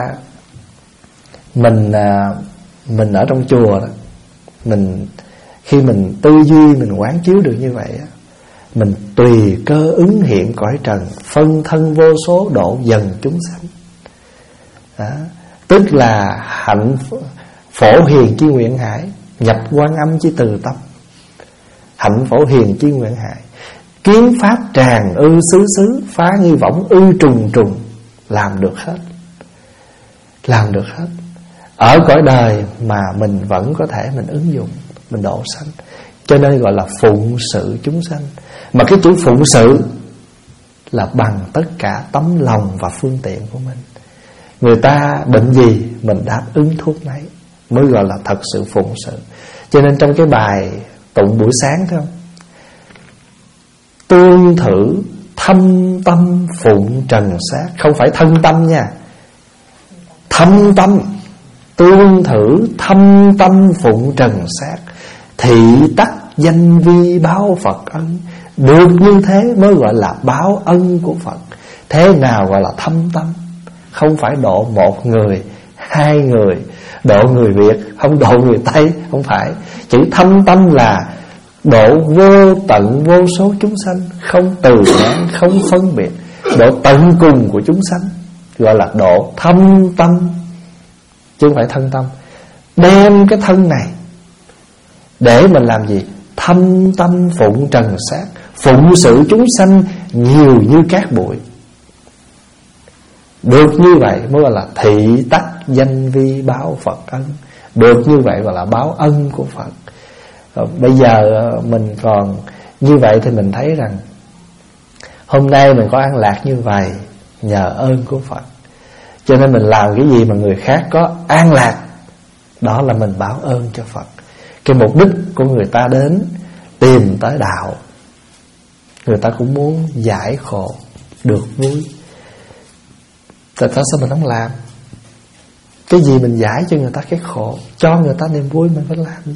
mình mình ở trong chùa đó, mình khi mình tư duy, mình quán chiếu được như vậy, mình tùy cơ ứng hiện cõi trần, phân thân vô số độ dần chúng sanh. Đó. Tức là hạnh phổ hiền chi nguyện hải, nhập quan âm chi từ tâm. Hạnh phổ hiền chi nguyện hải, kiến pháp tràn ư xứ xứ, phá nghi võng ư trùng trùng. Làm được hết, làm được hết. Ở cõi đời mà mình vẫn có thể mình ứng dụng, mình độ sanh. Cho nên gọi là phụng sự chúng sanh. Mà cái chữ phụng sự là bằng tất cả tấm lòng và phương tiện của mình. Người ta bệnh gì mình đáp ứng thuốc nấy, mới gọi là thật sự phụng sự. Cho nên trong cái bài tụng buổi sáng thấy không, tương thử thâm tâm phụng trần sát. Không phải thân tâm nha, thâm tâm. Tương thử thâm tâm phụng trần sát, thị tắc danh vi báo Phật ân. Được như thế mới gọi là báo ân của Phật. Thế nào gọi là thâm tâm? Không phải độ một người, hai người, độ người Việt, không độ người Tây, không phải. Chữ thâm tâm là độ vô tận vô số chúng sanh, không từ giãn, không phân biệt, độ tận cùng của chúng sanh, gọi là độ thâm tâm, chứ không phải thân tâm. Đem cái thân này để mình làm gì? Thâm tâm phụng trần sát, phụng sự chúng sanh nhiều như cát bụi. Được như vậy mới gọi là thị tắc danh vi báo Phật ân. Được như vậy gọi là báo ân của Phật. Rồi bây giờ mình còn như vậy thì mình thấy rằng hôm nay mình có an lạc như vậy nhờ ơn của Phật. Cho nên mình làm cái gì mà người khác có an lạc, đó là mình báo ơn cho Phật. Cái mục đích của người ta đến tìm tới đạo, người ta cũng muốn giải khổ, được vui. Tại sao mình không làm? Cái gì mình giải cho người ta cái khổ, cho người ta niềm vui mình phải làm.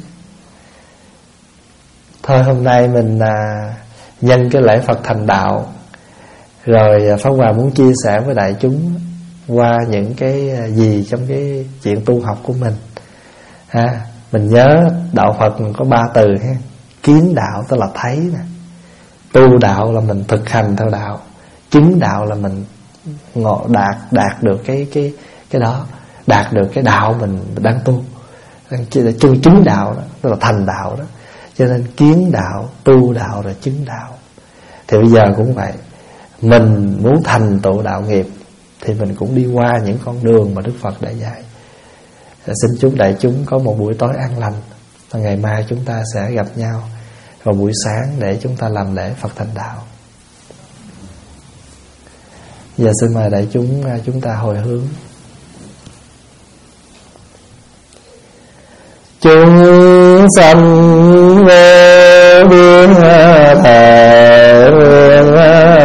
Thôi hôm nay mình à, nhân cái lễ Phật thành đạo, rồi Pháp Hòa muốn chia sẻ với đại chúng qua những cái gì trong cái chuyện tu học của mình. ha, Mình nhớ đạo Phật có ba từ ha. Kiến đạo tức là thấy nè, tu đạo là mình thực hành theo đạo, chứng đạo là mình ngộ đạt đạt được cái cái cái đó, đạt được cái đạo mình đang tu, chứng chứng đạo đó, tức là thành đạo đó. Cho nên kiến đạo, tu đạo rồi chứng đạo. Thì bây giờ cũng vậy, mình muốn thành tựu đạo nghiệp thì mình cũng đi qua những con đường mà Đức Phật đã dạy. Xin chúc đại chúng có một buổi tối an lành. Và ngày mai chúng ta sẽ gặp nhau vào buổi sáng để chúng ta làm lễ Phật thành đạo. Giờ xin mời đại chúng chúng ta hồi hướng. Chúng sanh vô biên thể nguyên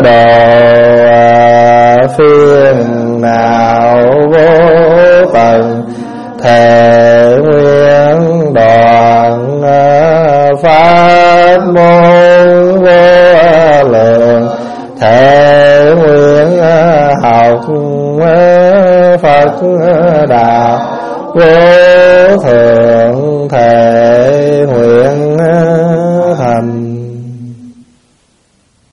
độ, phiền não vô tận thể nguyên đoạn, pháp môn vô lượng thể nguyên học Phật đạo vô thượng thể nguyện thành.